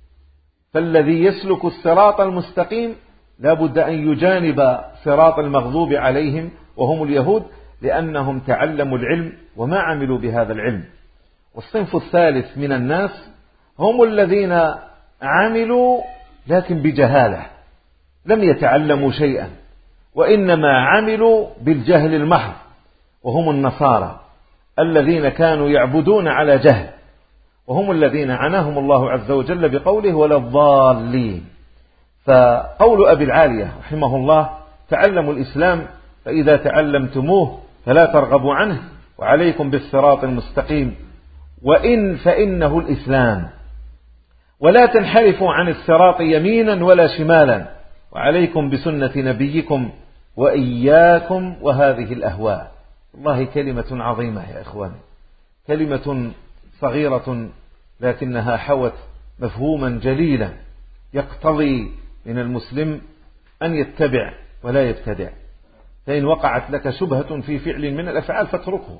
فالذي يسلك الصراط المستقيم لا بد أن يجانب صراط المغضوب عليهم وهم اليهود، لأنهم تعلموا العلم وما عملوا بهذا العلم. والصنف الثالث من الناس هم الذين عملوا لكن بجهالة، لم يتعلموا شيئا وإنما عملوا بالجهل المحض، وهم النصارى الذين كانوا يعبدون على جهل، وهم الذين عناهم الله عز وجل بقوله ولا الضالين. فقول أبي العالية رحمه الله تعلموا الإسلام فإذا تعلمتموه فلا ترغبوا عنه وعليكم بالصراط المستقيم، وإن فإنه الإسلام، ولا تنحرفوا عن الصراط يمينا ولا شمالا، وعليكم بسنة نبيكم وإياكم وهذه الأهواء. والله كلمة عظيمة يا إخواني، كلمة صغيرة لكنها حوت مفهوما جليلا يقتضي من المسلم أن يتبع ولا يبتدع. فإن وقعت لك شبهة في فعل من الأفعال فاتركه،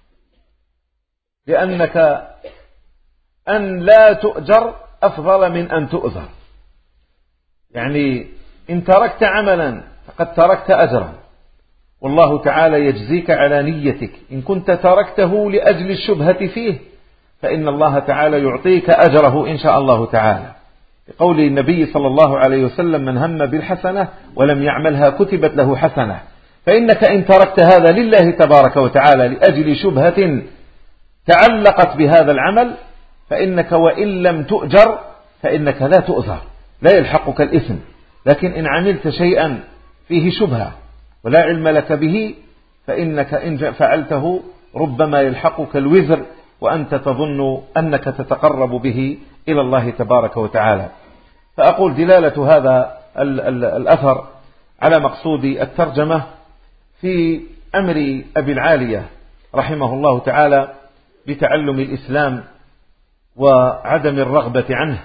لأنك أن لا تؤجر أفضل من أن تؤذر. يعني إن تركت عملا فقد تركت أجرا، والله تعالى يجزيك على نيتك. إن كنت تركته لأجل الشبهة فيه فإن الله تعالى يعطيك أجره إن شاء الله تعالى، بقول النبي صلى الله عليه وسلم من هم بالحسنة ولم يعملها كتبت له حسنة. فإنك إن تركت هذا لله تبارك وتعالى لأجل شبهة تعلقت بهذا العمل فإنك وإن لم تؤجر فإنك لا تؤذر، لا يلحقك الإثم. لكن إن عملت شيئا فيه شبهة ولا علم لك به فإنك إن فعلته ربما يلحقك الوزر وأنت تظن أنك تتقرب به إلى الله تبارك وتعالى. فأقول دلالة هذا الأثر على مقصود الترجمة في أمر أبي العالية رحمه الله تعالى بتعلم الإسلام وعدم الرغبة عنه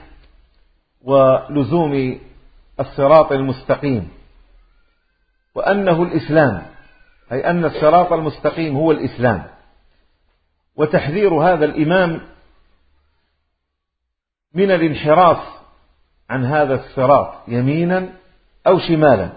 ولزوم الصراط المستقيم، وأنه الإسلام، أي أن الصراط المستقيم هو الإسلام، وتحذير هذا الإمام من الانحراف عن هذا الصراط يمينا أو شمالا،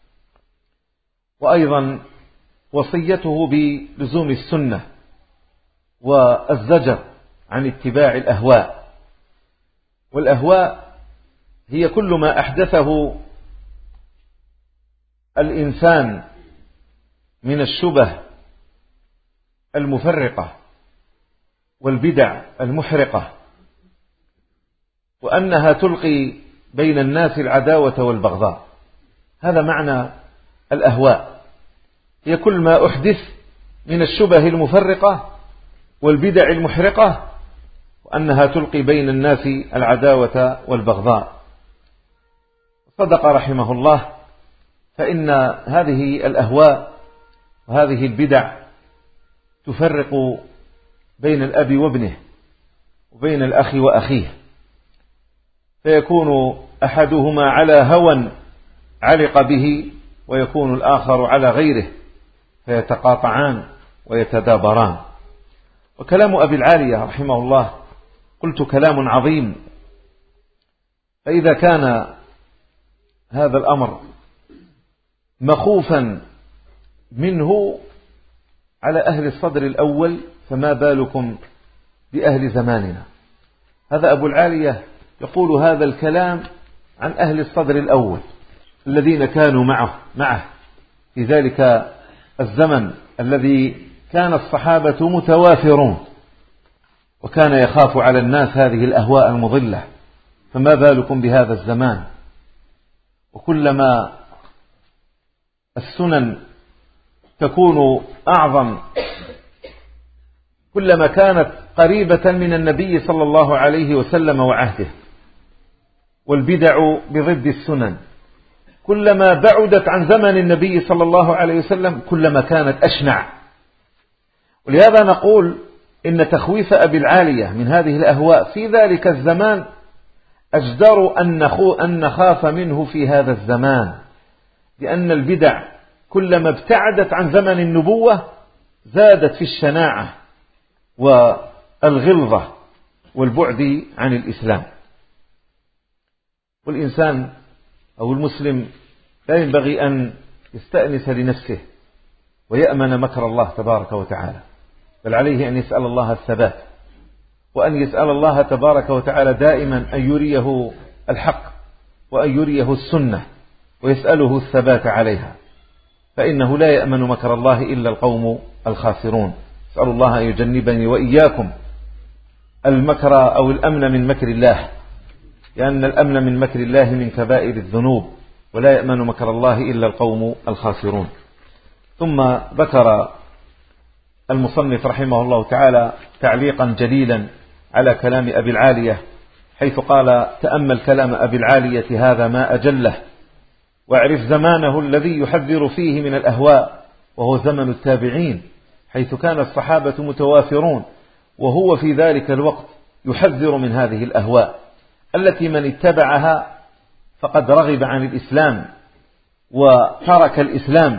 وأيضا وصيته بلزوم السنة والزجر عن اتباع الأهواء. والأهواء هي كل ما أحدثه الإنسان من الشبه المفرقة والبدع المحرقة، وأنها تلقي بين الناس العداوة والبغضاء. هذا معنى الأهواء، هي كل ما أحدث من الشبه المفرقة والبدع المحرقة، وأنها تلقي بين الناس العداوة والبغضاء. صدق رحمه الله، فإن هذه الأهواء وهذه البدع تفرق بين الأب وابنه وبين الأخ وأخيه، فيكون أحدهما على هوى علق به ويكون الآخر على غيره، فيتقاطعان ويتدابران. وكلام أبي العالية رحمه الله قلت كلام عظيم، فإذا كان هذا الأمر مخوفا منه على أهل الصدر الأول، فما بالكم بأهل زماننا. هذا أبو العالية يقول هذا الكلام عن أهل الصدر الأول الذين كانوا معه معه في ذلك الزمن الذي كان الصحابة متوافرون، وكان يخاف على الناس هذه الأهواء المضلة، فما بالكم بهذا الزمان. وكلما السنن تكون أعظم كلما كانت قريبة من النبي صلى الله عليه وسلم وعهده، والبدع بضد السنن كلما بعدت عن زمن النبي صلى الله عليه وسلم كلما كانت أشنع. ولهذا نقول إن تخويف أبي العالية من هذه الأهواء في ذلك الزمان أجدر أن نخاف منه في هذا الزمان، لأن البدع كلما ابتعدت عن زمن النبوة زادت في الشناعة والغلظة والبعد عن الإسلام. والإنسان أو المسلم لا ينبغي أن يستأنس لنفسه ويأمن مكر الله تبارك وتعالى، بل عليه أن يسأل الله الثبات، وأن يسأل الله تبارك وتعالى دائما أن يريه الحق وأن يريه السنة ويسأله الثبات عليها، فإنه لا يأمن مكر الله إلا القوم الخاسرون. أسأل الله أن يجنبني وإياكم المكر أو الأمن من مكر الله، لأن الأمن من مكر الله من كبائر الذنوب، ولا يأمن مكر الله إلا القوم الخاسرون. ثم ذكر المصنف رحمه الله تعالى تعليقا جليلا على كلام أبي العالية، حيث قال: تأمل كلام أبي العالية هذا ما أجله، واعرف زمانه الذي يحذر فيه من الأهواء، وهو زمن التابعين، حيث كان الصحابة متوافرون، وهو في ذلك الوقت يحذر من هذه الأهواء التي من اتبعها فقد رغب عن الإسلام وترك الإسلام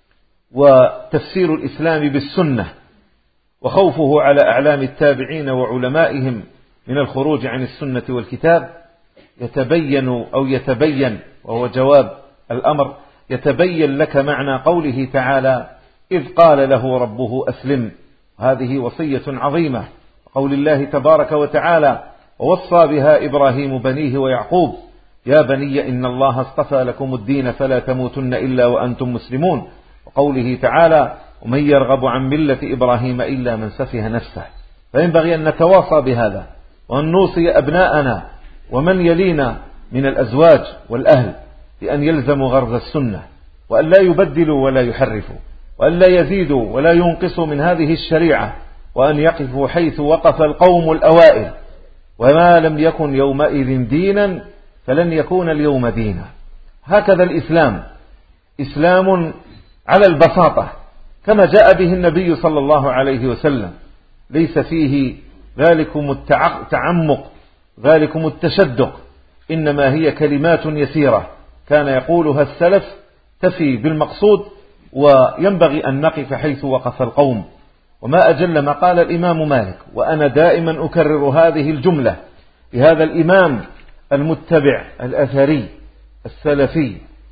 وتفسير الإسلام بالسنة، وخوفه على أعلام التابعين وعلمائهم من الخروج عن السنة والكتاب يتبين أو يتبين وهو جواب الأمر يتبين لك معنى قوله تعالى: إذ قال له ربه أسلم. هذه وصية عظيمة. قول الله تبارك وتعالى: ووصى بها إبراهيم بنيه ويعقوب يا بني إن الله اصطفى لكم الدين فلا تموتن إلا وأنتم مسلمون. وقوله تعالى: ومن يرغب عن ملة إبراهيم إلا من سفه نفسه. فينبغي أن نتواصى بهذا، وأن نوصي أبناءنا ومن يلينا من الأزواج والأهل بأن يلزموا غرز السنة، وأن لا يبدلوا ولا يحرفوا، وأن لا يزيدوا ولا ينقصوا من هذه الشريعة، وأن يقفوا حيث وقف القوم الأوائل، وما لم يكن يومئذ دينا فلن يكون اليوم دينا. هكذا الإسلام إسلام على البساطة كما جاء به النبي صلى الله عليه وسلم، ليس فيه ذلكم التعمق، ذلكم التشدق، إنما هي كلمات يسيرة كان يقولها السلف تفي بالمقصود، وينبغي أن نقف حيث وقف القوم. وما أجل ما قال الإمام مالك، وأنا دائما أكرر هذه الجملة لهذا الإمام المتبع الأثري السلفي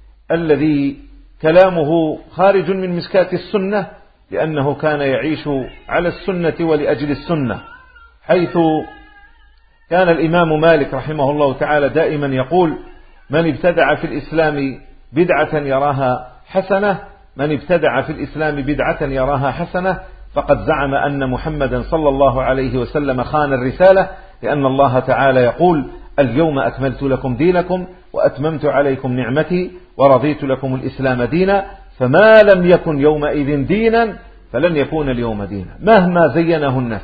الذي كلامه خارج من مسكات السنة، لأنه كان يعيش على السنة ولأجل السنة، حيث كان الإمام مالك رحمه الله تعالى دائما يقول: من ابتدع في الإسلام بدعة يراها حسنة من ابتدع في الإسلام بدعة يراها حسنة فقد زعم أن محمدا صلى الله عليه وسلم خان الرسالة، لأن الله تعالى يقول: اليوم أكملت لكم دينكم وأتممت عليكم نعمتي ورضيت لكم الإسلام دينا، فما لم يكن يومئذ دينا فلن يكون اليوم دينا. مهما زينه الناس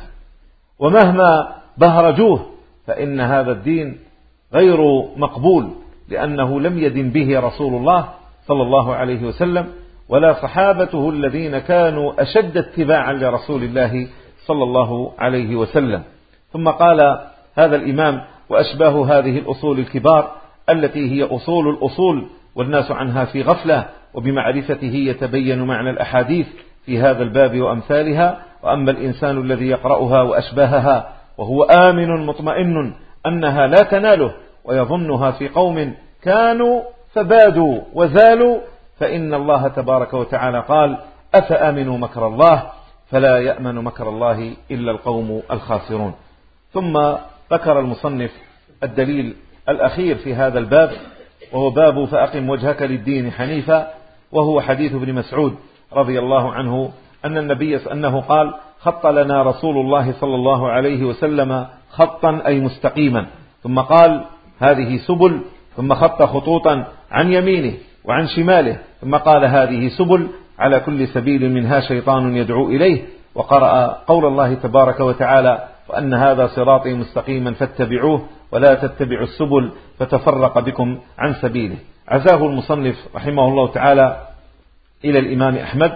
ومهما بهرجوه فإن هذا الدين غير مقبول، لأنه لم يدن به رسول الله صلى الله عليه وسلم ولا صحابته الذين كانوا أشد اتباعا لرسول الله صلى الله عليه وسلم. ثم قال هذا الإمام: وأشباه هذه الأصول الكبار التي هي أصول الأصول والناس عنها في غفلة، وبمعرفته يتبين معنى الأحاديث في هذا الباب وأمثالها. وأما الإنسان الذي يقرأها وأشباهها وهو آمن مطمئن أنها لا تناله ويظنها في قوم كانوا فبادوا وزالوا، فإن الله تبارك وتعالى قال: أفأمنوا مكر الله فلا يأمن مكر الله إلا القوم الخاسرون. ثم ذكر المصنف الدليل الأخير في هذا الباب، وهو باب فأقم وجهك للدين حنيفا، وهو حديث ابن مسعود رضي الله عنه أن النبي أنه قال: خط لنا رسول الله صلى الله عليه وسلم خطا أي مستقيما، ثم قال: هذه سبل، ثم خط خطوطا عن يمينه وعن شماله، ثم قال: هذه سبل، على كل سبيل منها شيطان يدعو إليه، وقرأ قول الله تبارك وتعالى: وأن هذا صراطي مستقيما فاتبعوه ولا تتبعوا السبل فتفرق بكم عن سبيله. عزاه المصنف رحمه الله تعالى إلى الإمام أحمد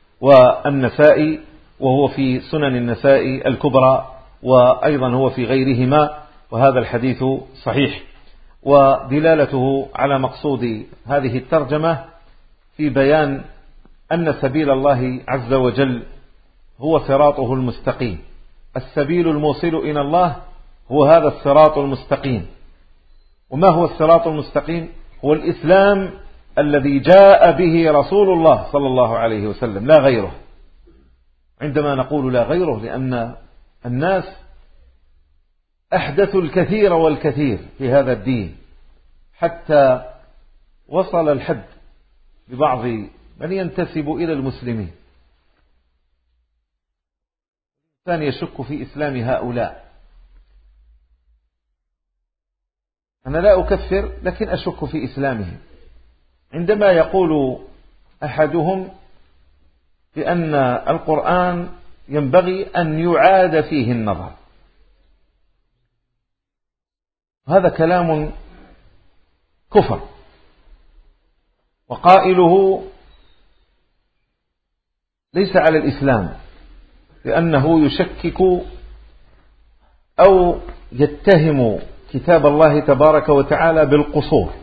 والنسائي، وهو في سنن النسائي الكبرى، وأيضا هو في غيرهما، وهذا الحديث صحيح. ودلالته على مقصود هذه الترجمة في بيان أن سبيل الله عز وجل هو صراطه المستقيم، السبيل الموصل إلى الله هو هذا الصراط المستقيم. وما هو الصراط المستقيم؟ هو الإسلام الذي جاء به رسول الله صلى الله عليه وسلم، لا غيره. عندما نقول لا غيره لأن الناس أحدثوا الكثير والكثير في هذا الدين، حتى وصل الحد ببعض من ينتسب إلى المسلمين كان يشك في إسلام هؤلاء. أنا لا أكفر لكن أشك في إسلامهم، عندما يقول أحدهم بأن القرآن ينبغي أن يعاد فيه النظر. هذا كلام كفر، وقائله ليس على الإسلام، لأنه يشكك أو يتهم كتاب الله تبارك وتعالى بالقصور،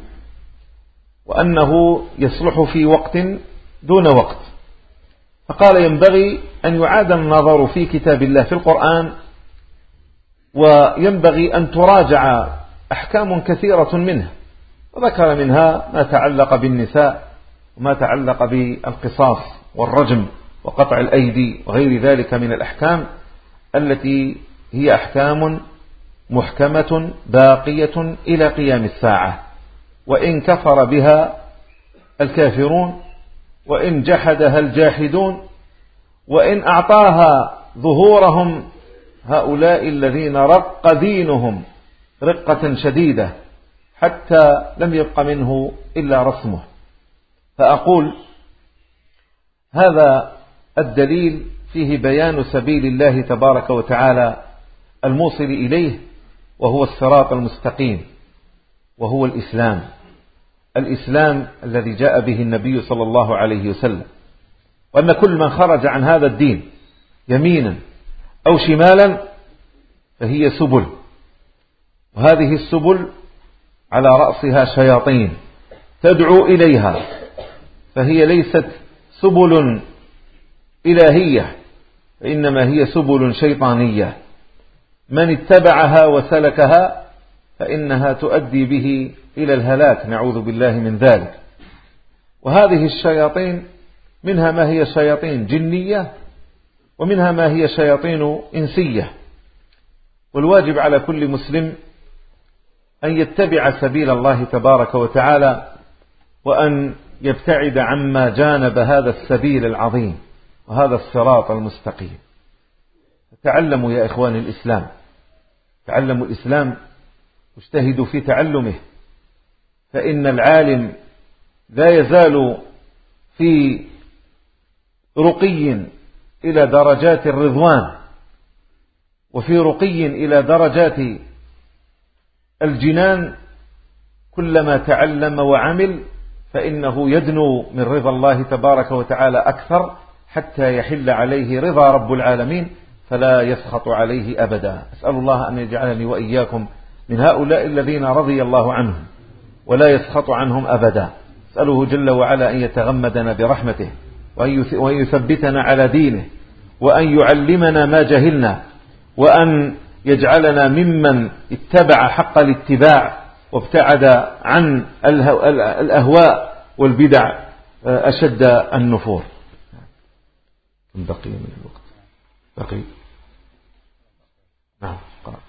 وأنه يصلح في وقت دون وقت. فقال ينبغي أن يعاد النظر في كتاب الله في القرآن، وينبغي أن تراجع أحكام كثيرة منه، وذكر منها ما تعلق بالنساء وما تعلق بالقصاص والرجم وقطع الأيدي وغير ذلك من الأحكام التي هي أحكام محكمة باقية إلى قيام الساعة، وإن كفر بها الكافرون، وإن جحدها الجاحدون، وإن أعطاها ظهورهم هؤلاء الذين رق دينهم رقة شديدة حتى لم يبق منه إلا رسمه. فأقول هذا الدليل فيه بيان سبيل الله تبارك وتعالى الموصل إليه، وهو الصراط المستقيم، وهو الإسلام، الإسلام الذي جاء به النبي صلى الله عليه وسلم. وأن كل من خرج عن هذا الدين يمينا أو شمالا فهي سبل، وهذه السبل على رأسها شياطين تدعو إليها، فهي ليست سبل إلهية، إنما هي سبل شيطانية. من اتبعها وسلكها فإنها تؤدي به إلى الهلاك، نعوذ بالله من ذلك. وهذه الشياطين منها ما هي شياطين جنية، ومنها ما هي شياطين إنسية. والواجب على كل مسلم أن يتبع سبيل الله تبارك وتعالى، وأن يبتعد عما جانب هذا السبيل العظيم وهذا الصراط المستقيم. تعلموا يا إخواني الإسلام، تعلموا الإسلام واجتهدوا في تعلمه، فإن العالم لا يزال في رقي إلى درجات الرضوان، وفي رقي إلى درجات الجنان، كلما تعلم وعمل فإنه يدنو من رضا الله تبارك وتعالى أكثر، حتى يحل عليه رضا رب العالمين فلا يسخط عليه أبدا. أسأل الله أن يجعلني وإياكم من هؤلاء الذين رضي الله عنهم ولا يسخط عنهم أبدا. أسأله جل وعلا أن يتغمدنا برحمته، وأن يثبتنا على دينه، وأن يعلمنا ما جهلنا، وأن يجعلنا ممن اتبع حق الاتباع وابتعد عن الأهواء والبدع أشد النفور. بقي من الوقت بقي نعم.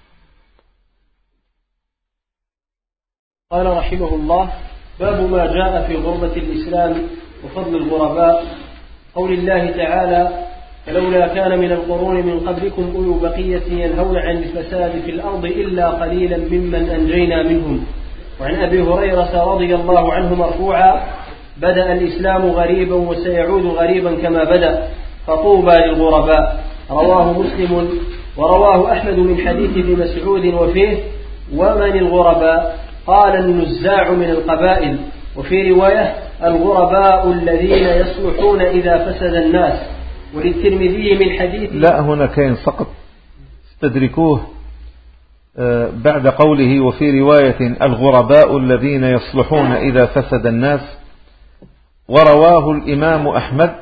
قال رحمه الله: باب ما جاء في غربة الإسلام وفضل الغرباء. قول الله تعالى: فلولا كان من القرون من قبلكم أولو بقية ينهون عن الفساد في الأرض إلا قليلا ممن أنجينا منهم. وعن أبي هريرة رضي الله عنه مرفوعا: بدأ الإسلام غريبا وسيعود غريبا كما بدأ، فطوبى للغرباء. رواه مسلم ورواه أحمد من حديث ابن مسعود وفيه: ومن الغرباء؟ قال: النزاع من القبائل. وفي رواية: الغرباء الذين يصلحون إذا فسد الناس. وللترمذي من حديث لا هنا كان سقط استدركوه بعد قوله وفي رواية الغرباء الذين يصلحون إذا فسد الناس. ورواه الإمام أحمد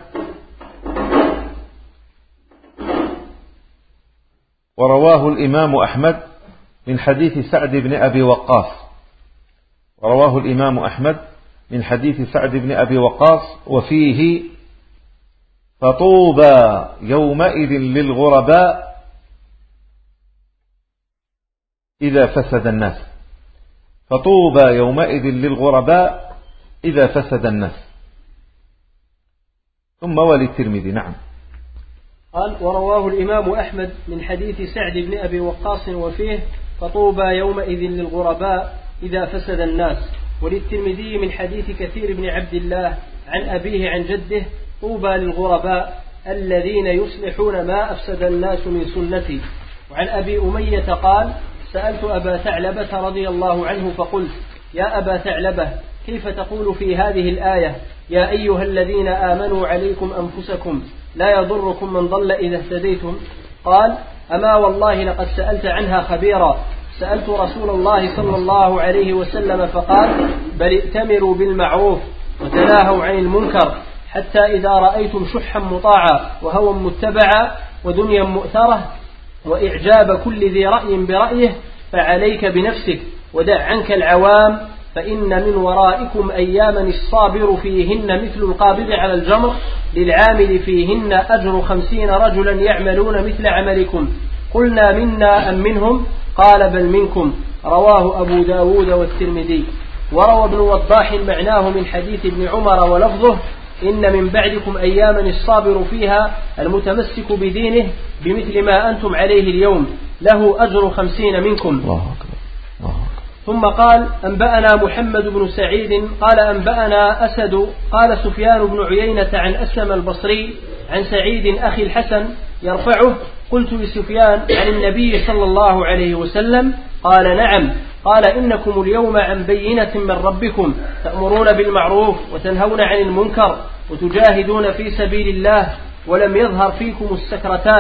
ورواه الإمام أحمد من حديث سعد بن أبي وقاص ورواه الإمام أحمد من حديث سعد بن أبي وقاص وفيه: فطوبى يومئذ للغرباء إذا فسد الناس. فطوبى يومئذ للغرباء إذا فسد الناس. ثم وللترمذي. نعم. قال: ورواه الإمام أحمد من حديث سعد بن أبي وقاص وفيه: فطوبى يومئذ للغرباء إذا فسد الناس. وللترمذي من حديث كثير بن عبد الله عن أبيه عن جده: طوبى للغرباء الذين يصلحون ما أفسد الناس من سنتي. وعن أبي أمية قال: سألت أبا ثعلبة رضي الله عنه فقلت: يا أبا ثعلبة، كيف تقول في هذه الآية: يا أيها الذين آمنوا عليكم أنفسكم لا يضركم من ضل إذا اهتديتم؟ قال: أما والله لقد سألت عنها خبيرا. سألت رسول الله صلى الله عليه وسلم فقال: بل ائتمروا بالمعروف وتناهوا عن المنكر، حتى إذا رأيتم شحا مطاعا وهوى متبعا ودنيا مؤثرة وإعجاب كل ذي رأي برأيه فعليك بنفسك ودع عنك العوام، فإن من ورائكم أياما الصابر فيهن مثل القابض على الجمر، للعامل فيهن أجر خمسين رجلا يعملون مثل عملكم. قلنا: منا أم منهم؟ قال: بل منكم. رواه أبو داود والترمذي. وروى ابن وضاح معناه من حديث ابن عمر ولفظه: إن من بعدكم أياما الصابر فيها المتمسك بدينه بمثل ما أنتم عليه اليوم له أجر خمسين منكم. الله أكبر. الله أكبر. ثم قال: أنبأنا محمد بن سعيد قال: أنبأنا أسد قال سفيان بن عيينة عن أسلم البصري عن سعيد أخي الحسن يرفعه: قلت لسفيان: عن النبي صلى الله عليه وسلم؟ قال: نعم. قال: إنكم اليوم عن بينة من ربكم، تأمرون بالمعروف وتنهون عن المنكر وتجاهدون في سبيل الله، ولم يظهر فيكم السكرتان،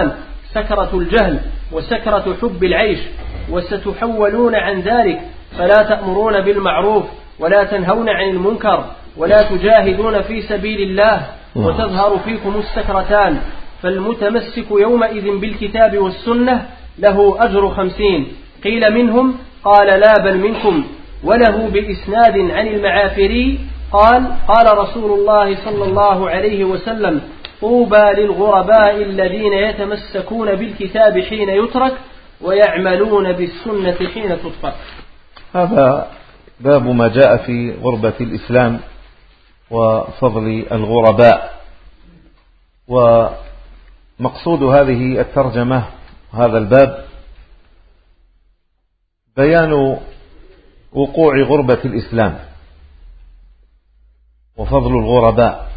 سكرة الجهل وسكرة حب العيش، وستحولون عن ذلك، فلا تأمرون بالمعروف ولا تنهون عن المنكر ولا تجاهدون في سبيل الله، وتظهر فيكم السكرتان، فالمتمسك يومئذ بالكتاب والسنة له أجر خمسين. قيل منهم؟ قال لا بل منكم. وله بإسناد عن المعافري قال قال رسول الله صلى الله عليه وسلم: طوبى للغرباء الذين يتمسكون بالكتاب حين يترك ويعملون بالسنة حين تترك. هذا باب ما جاء في غربة الإسلام وفضل الغرباء. ومقصود هذه الترجمة هذا الباب بيان وقوع غربة الإسلام وفضل الغرباء.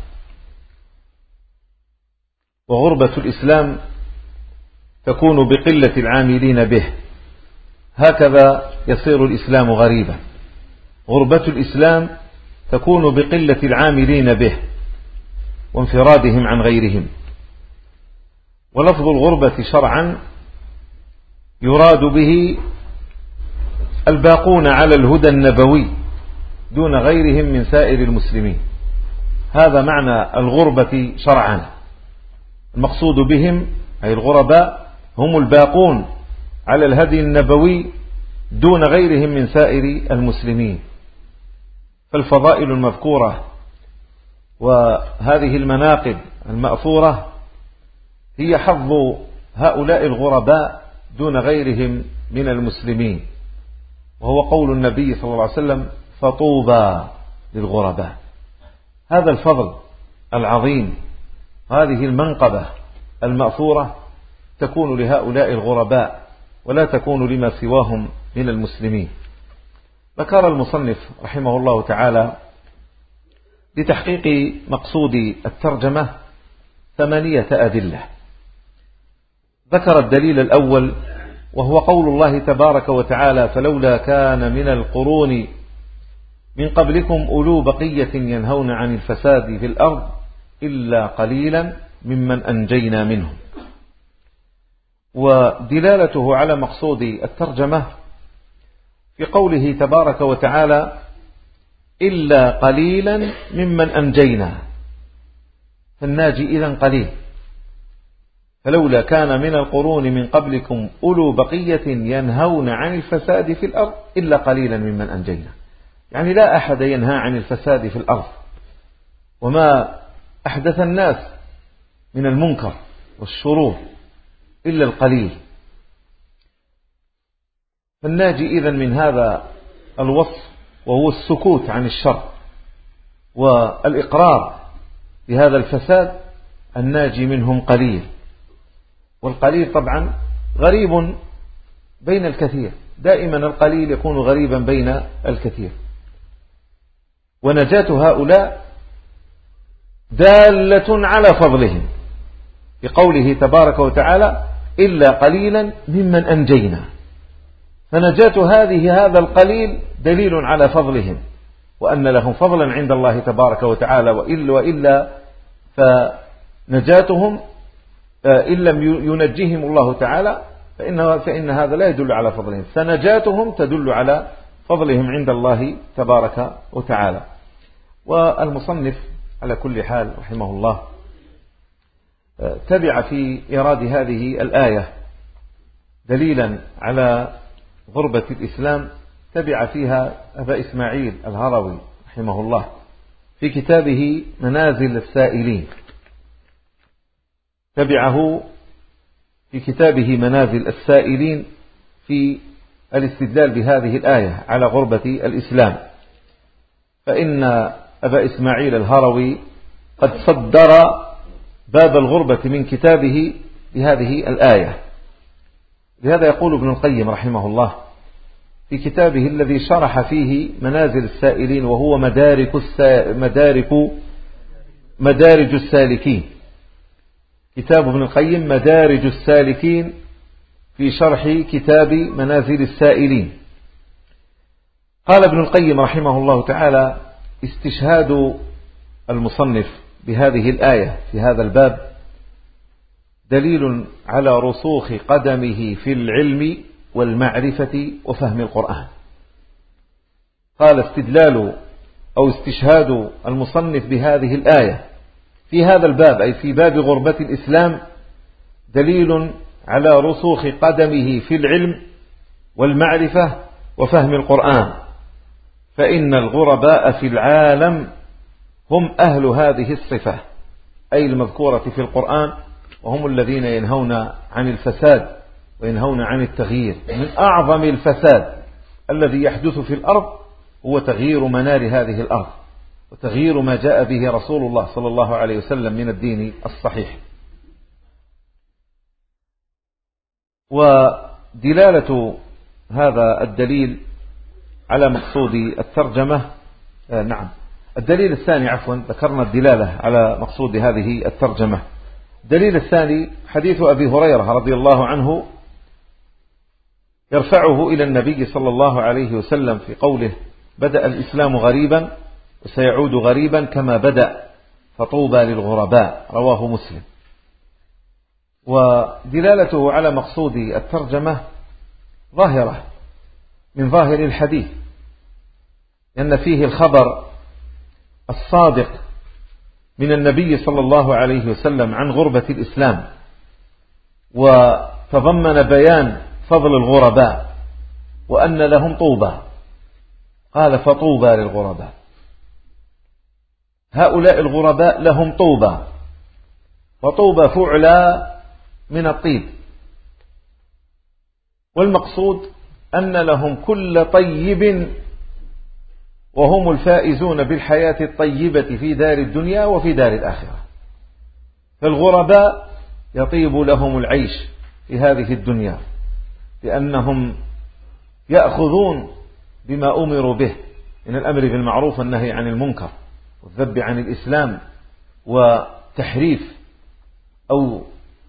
وغربة الإسلام تكون بقلة العاملين به، هكذا يصير الإسلام غريبا. غربة الإسلام تكون بقلة العاملين به وانفرادهم عن غيرهم. ولفظ الغربة شرعا يراد به الباقون على الهدى النبوي دون غيرهم من سائر المسلمين. هذا معنى الغربة شرعا. المقصود بهم أي الغرباء هم الباقون على الهدي النبوي دون غيرهم من سائر المسلمين. فالفضائل المذكورة وهذه المناقب المأثورة هي حظ هؤلاء الغرباء دون غيرهم من المسلمين، وهو قول النبي صلى الله عليه وسلم: فطوبى للغرباء. هذا الفضل العظيم، هذه المنقبة المأثورة تكون لهؤلاء الغرباء ولا تكون لما سواهم من المسلمين. ذكر المصنف رحمه الله تعالى لتحقيق مقصود الترجمة ثمانية أدلة. ذكر الدليل الأول وهو قول الله تبارك وتعالى: فلولا كان من القرون من قبلكم أولو بقية ينهون عن الفساد في الأرض إلا قليلا ممن أنجينا منهم. ودلالته على مقصود الترجمة في قوله تبارك وتعالى: إلا قليلا ممن أنجينا، فالناجي إذن قليل. فلولا كان من القرون من قبلكم أولو بقية ينهون عن الفساد في الأرض إلا قليلا ممن أنجينا، يعني لا أحد ينهى عن الفساد في الأرض، وما أحدث الناس من المنكر والشرور إلا القليل. فالناجي إذن من هذا الوصف وهو السكوت عن الشر والإقرار بهذا الفساد، الناجي منهم قليل. والقليل طبعا غريب بين الكثير، دائما القليل يكون غريبا بين الكثير. ونجاة هؤلاء دالة على فضلهم بقوله تبارك وتعالى: إلا قليلا ممن أنجينا. فنجاة هذه هذا القليل دليل على فضلهم وأن لهم فضلا عند الله تبارك وتعالى، وإلا, وإلا فنجاتهم إن لم ينجيهم الله تعالى فإن, فإن هذا لا يدل على فضلهم، فنجاتهم تدل على فضلهم عند الله تبارك وتعالى. والمصنف على كل حال رحمه الله تبع في إيراد هذه الآية دليلا على غربة الإسلام، تبع فيها أبا إسماعيل الهروي رحمه الله في كتابه منازل السائلين، تبعه في كتابه منازل السائلين في الاستدلال بهذه الآية على غربة الإسلام. فإن أبا إسماعيل الهروي قد صدر باب الغربة من كتابه بهذه الآية. لهذا يقول ابن القيم رحمه الله في كتابه الذي شرح فيه منازل السائلين، وهو مدارك مدارك مدارج السالكين، كتاب ابن القيم مدارج السالكين في شرح كتاب منازل السائلين. قال ابن القيم رحمه الله تعالى: استشهاد المصنف بهذه الآية في هذا الباب دليل على رسوخ قدمه في العلم والمعرفة وفهم القرآن. قال استدلال أو استشهاد المصنف بهذه الآية في هذا الباب، أي في باب غربة الإسلام، دليل على رسوخ قدمه في العلم والمعرفة وفهم القرآن، فإن الغرباء في العالم هم أهل هذه الصفة، أي المذكورة في القرآن، وهم الذين ينهون عن الفساد وينهون عن التغيير. من أعظم الفساد الذي يحدث في الأرض هو تغيير منار هذه الأرض وتغيير ما جاء به رسول الله صلى الله عليه وسلم من الدين الصحيح. ودلالة هذا الدليل على مقصود الترجمة آه نعم الدليل الثاني عفوا ذكرنا الدلالة على مقصود هذه الترجمة. الدليل الثاني حديث أبي هريرة رضي الله عنه يرفعه إلى النبي صلى الله عليه وسلم في قوله: بدأ الإسلام غريبا وسيعود غريبا كما بدأ فطوبى للغرباء، رواه مسلم. ودلالته على مقصود الترجمة ظاهرة من ظاهر الحديث، لأن فيه الخبر الصادق من النبي صلى الله عليه وسلم عن غربة الإسلام، وتضمن بيان فضل الغرباء وأن لهم طوبى. قال: فطوبى للغرباء، هؤلاء الغرباء لهم طوبى، وطوبى فعلى من الطيب، والمقصود أن لهم كل طيب، وهم الفائزون بالحياة الطيبة في دار الدنيا وفي دار الآخرة. فالغرباء يطيب لهم العيش في هذه الدنيا، لأنهم يأخذون بما أمروا به من الأمر بالمعروف والنهي عن المنكر والذب عن الإسلام وتحريف أو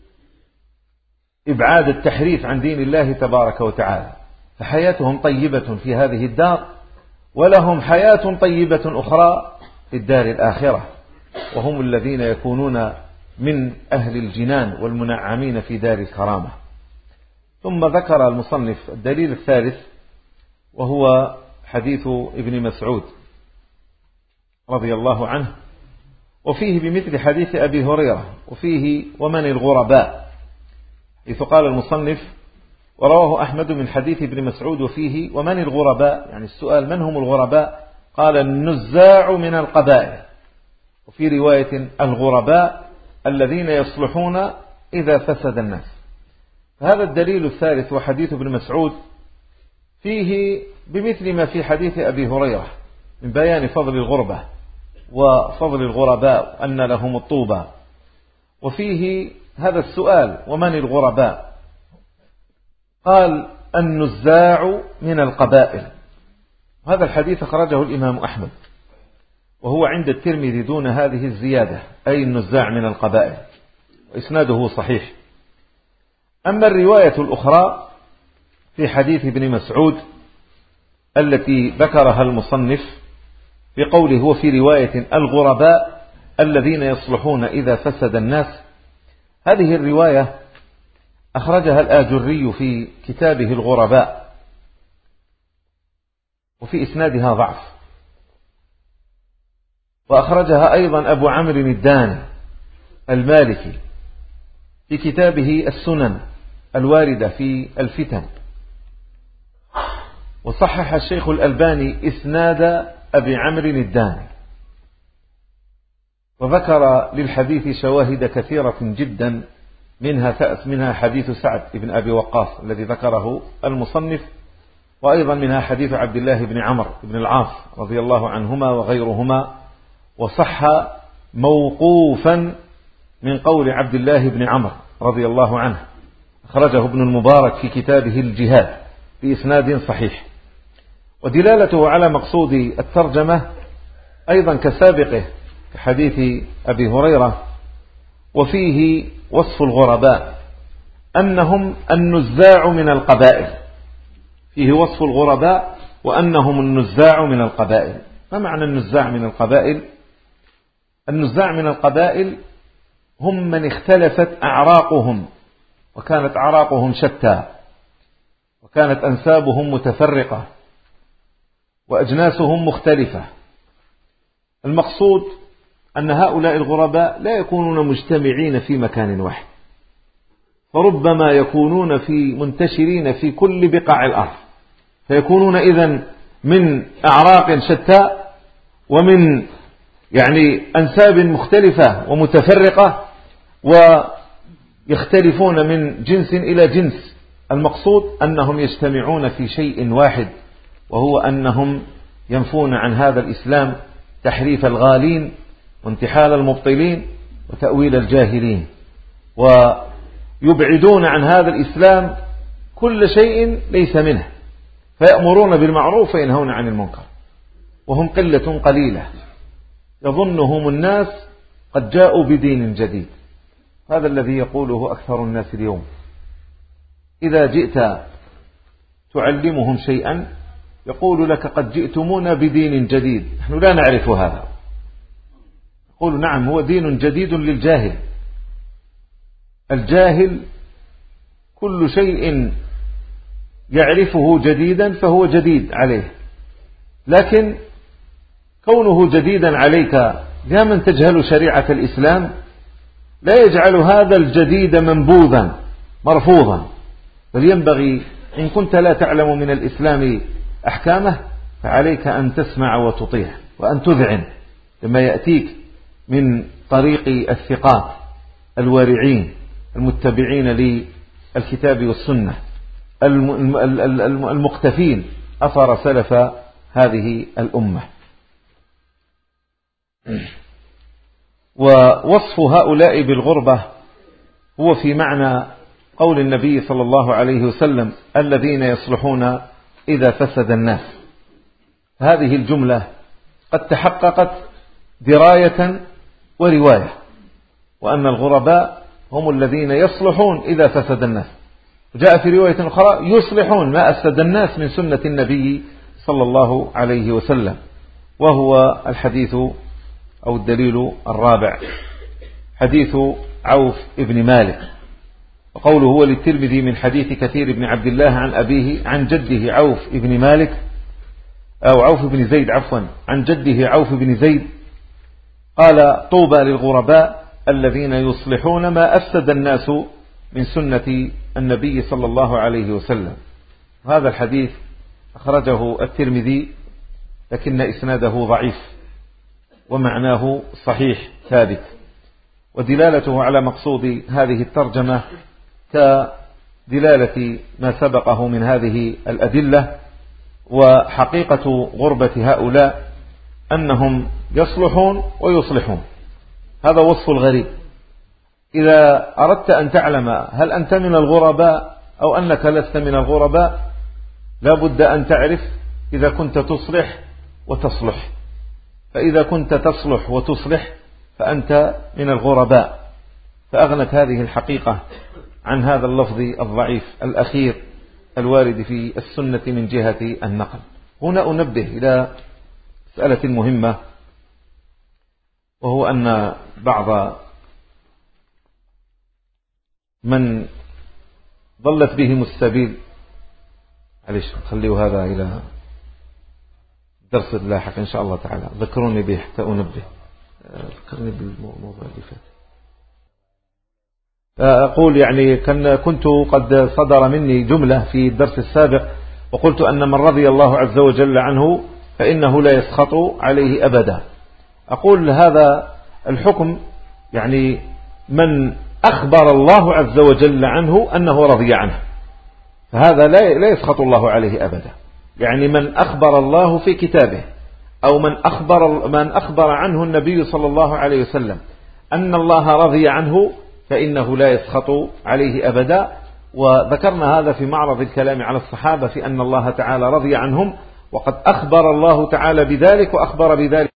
إبعاد التحريف عن دين الله تبارك وتعالى. فحياتهم طيبة في هذه الدار، ولهم حياة طيبة أخرى في الدار الآخرة، وهم الذين يكونون من أهل الجنان والمنعمين في دار الكرامة. ثم ذكر المصنف الدليل الثالث، وهو حديث ابن مسعود رضي الله عنه، وفيه بمثل حديث أبي هريرة، وفيه: ومن الغرباء، حيث قال المصنف: ورواه أحمد من حديث ابن مسعود وفيه: ومن الغرباء، يعني السؤال من هم الغرباء؟ قال: النزاع من القبائل. وفي رواية: الغرباء الذين يصلحون إذا فسد الناس. هذا الدليل الثالث وحديث ابن مسعود فيه بمثل ما في حديث أبي هريرة من بيان فضل الغربة وفضل الغرباء أن لهم الطوبى، وفيه هذا السؤال: ومن الغرباء؟ قال: النزاع من القبائل. هذا الحديث أخرجه الإمام أحمد، وهو عند الترمذي دون هذه الزيادة، أي النزاع من القبائل، وإسناده صحيح. أما الرواية الأخرى في حديث ابن مسعود التي ذكرها المصنف في قوله: هو في رواية: الغرباء الذين يصلحون إذا فسد الناس، هذه الرواية أخرجها الآجري في كتابه الغرباء، وفي إسنادها ضعف. وأخرجها أيضا أبو عمرو الداني المالكي في كتابه السنن الواردة في الفتن. وصحح الشيخ الألباني إسناد أبي عمرو الداني، وذكر للحديث شواهد كثيرة جدا، منها منها حديث سعد بن أبي وقاص الذي ذكره المصنف، وأيضا منها حديث عبد الله بن عمرو بن العاص رضي الله عنهما وغيرهما. وصح موقوفا من قول عبد الله بن عمرو رضي الله عنه، أخرجه ابن المبارك في كتابه الجهاد بإسناد صحيح. ودلالته على مقصود الترجمة أيضا كسابقه كحديث أبي هريرة، وفيه وصف الغرباء أنهم النزاع من القبائل. فيه وصف الغرباء وأنهم النزاع من القبائل. ما معنى النزاع من القبائل؟ النزاع من القبائل هم من اختلفت أعراقهم، وكانت أعراقهم شتى، وكانت أنسابهم متفرقة، وأجناسهم مختلفة. المقصود أن هؤلاء الغرباء لا يكونون مجتمعين في مكان واحد، فربما يكونون في منتشرين في كل بقاع الأرض، فيكونون إذن من أعراق شتى ومن يعني أنساب مختلفة ومتفرقة، ويختلفون من جنس إلى جنس. المقصود أنهم يجتمعون في شيء واحد، وهو أنهم ينفون عن هذا الإسلام تحريف الغالين وانتحال المبطلين وتأويل الجاهلين، ويبعدون عن هذا الإسلام كل شيء ليس منه، فيأمرون بالمعروف وينهون عن المنكر، وهم قلة قليلة يظنهم الناس قد جاءوا بدين جديد. هذا الذي يقوله أكثر الناس اليوم. إذا جئت تعلمهم شيئا يقول لك قد جئتمونا بدين جديد، نحن لا نعرف هذا. يقول نعم، هو دين جديد للجاهل. الجاهل كل شيء يعرفه جديدا فهو جديد عليه، لكن كونه جديدا عليك يا من تجهل شريعة الإسلام لا يجعل هذا الجديد منبوذا مرفوضا، بل ينبغي إن كنت لا تعلم من الإسلام أحكامه فعليك أن تسمع وتطيع، وأن تذعن لما يأتيك من طريق الثقات الوارعين المتبعين للكتاب والسنة المقتفين أثر سلف هذه الأمة. ووصف هؤلاء بالغربة هو في معنى قول النبي صلى الله عليه وسلم: الذين يصلحون إذا فسد الناس. هذه الجملة قد تحققت دراية ورواية، وأن الغرباء هم الذين يصلحون إذا فسد الناس. جاء في رواية أخرى: يصلحون ما أفسد الناس من سنة النبي صلى الله عليه وسلم، وهو الحديث أو الدليل الرابع حديث عوف ابن مالك. وقوله هو للترمذي من حديث كثير بن عبد الله عن أبيه عن جده عوف ابن مالك أو عوف بن زيد عفوا عن جده عوف بن زيد قال: طوبى للغرباء الذين يصلحون ما أفسد الناس من سنة النبي صلى الله عليه وسلم. هذا الحديث أخرجه الترمذي، لكن إسناده ضعيف ومعناه صحيح ثابت، ودلالته على مقصود هذه الترجمة كدلالة ما سبقه من هذه الأدلة. وحقيقة غربة هؤلاء أنهم يصلحون ويصلحون، هذا وصف الغريب. إذا أردت أن تعلم هل أنت من الغرباء أو أنك لست من الغرباء لا بد أن تعرف إذا كنت تصلح وتصلح، فإذا كنت تصلح وتصلح فأنت من الغرباء. فأغنت هذه الحقيقة عن هذا اللفظ الضعيف الأخير الوارد في السنة من جهة النقل. هنا أنبه إلى مسألة مهمة، وهو أن بعض من ضلت بهم السبيل، معلش خليه هذا إلى درس اللاحق إن شاء الله تعالى، ذكروني به حتى أنبه، ذكرني بالموضوع اللي فات. أقول يعني كنت قد صدر مني جملة في الدرس السابق وقلت أن من رضي الله عز وجل عنه فإنه لا يسخط عليه أبدا. أقول هذا الحكم يعني من أخبر الله عز وجل عنه أنه رضي عنه، فهذا لا يسخط الله عليه أبدا. يعني من أخبر الله في كتابه أو من أخبر, من أخبر عنه النبي صلى الله عليه وسلم أن الله رضي عنه فإنه لا يسخط عليه أبدا. وذكرنا هذا في معرض الكلام على الصحابة في أن الله تعالى رضي عنهم، وقد أخبر الله تعالى بذلك وأخبر بذلك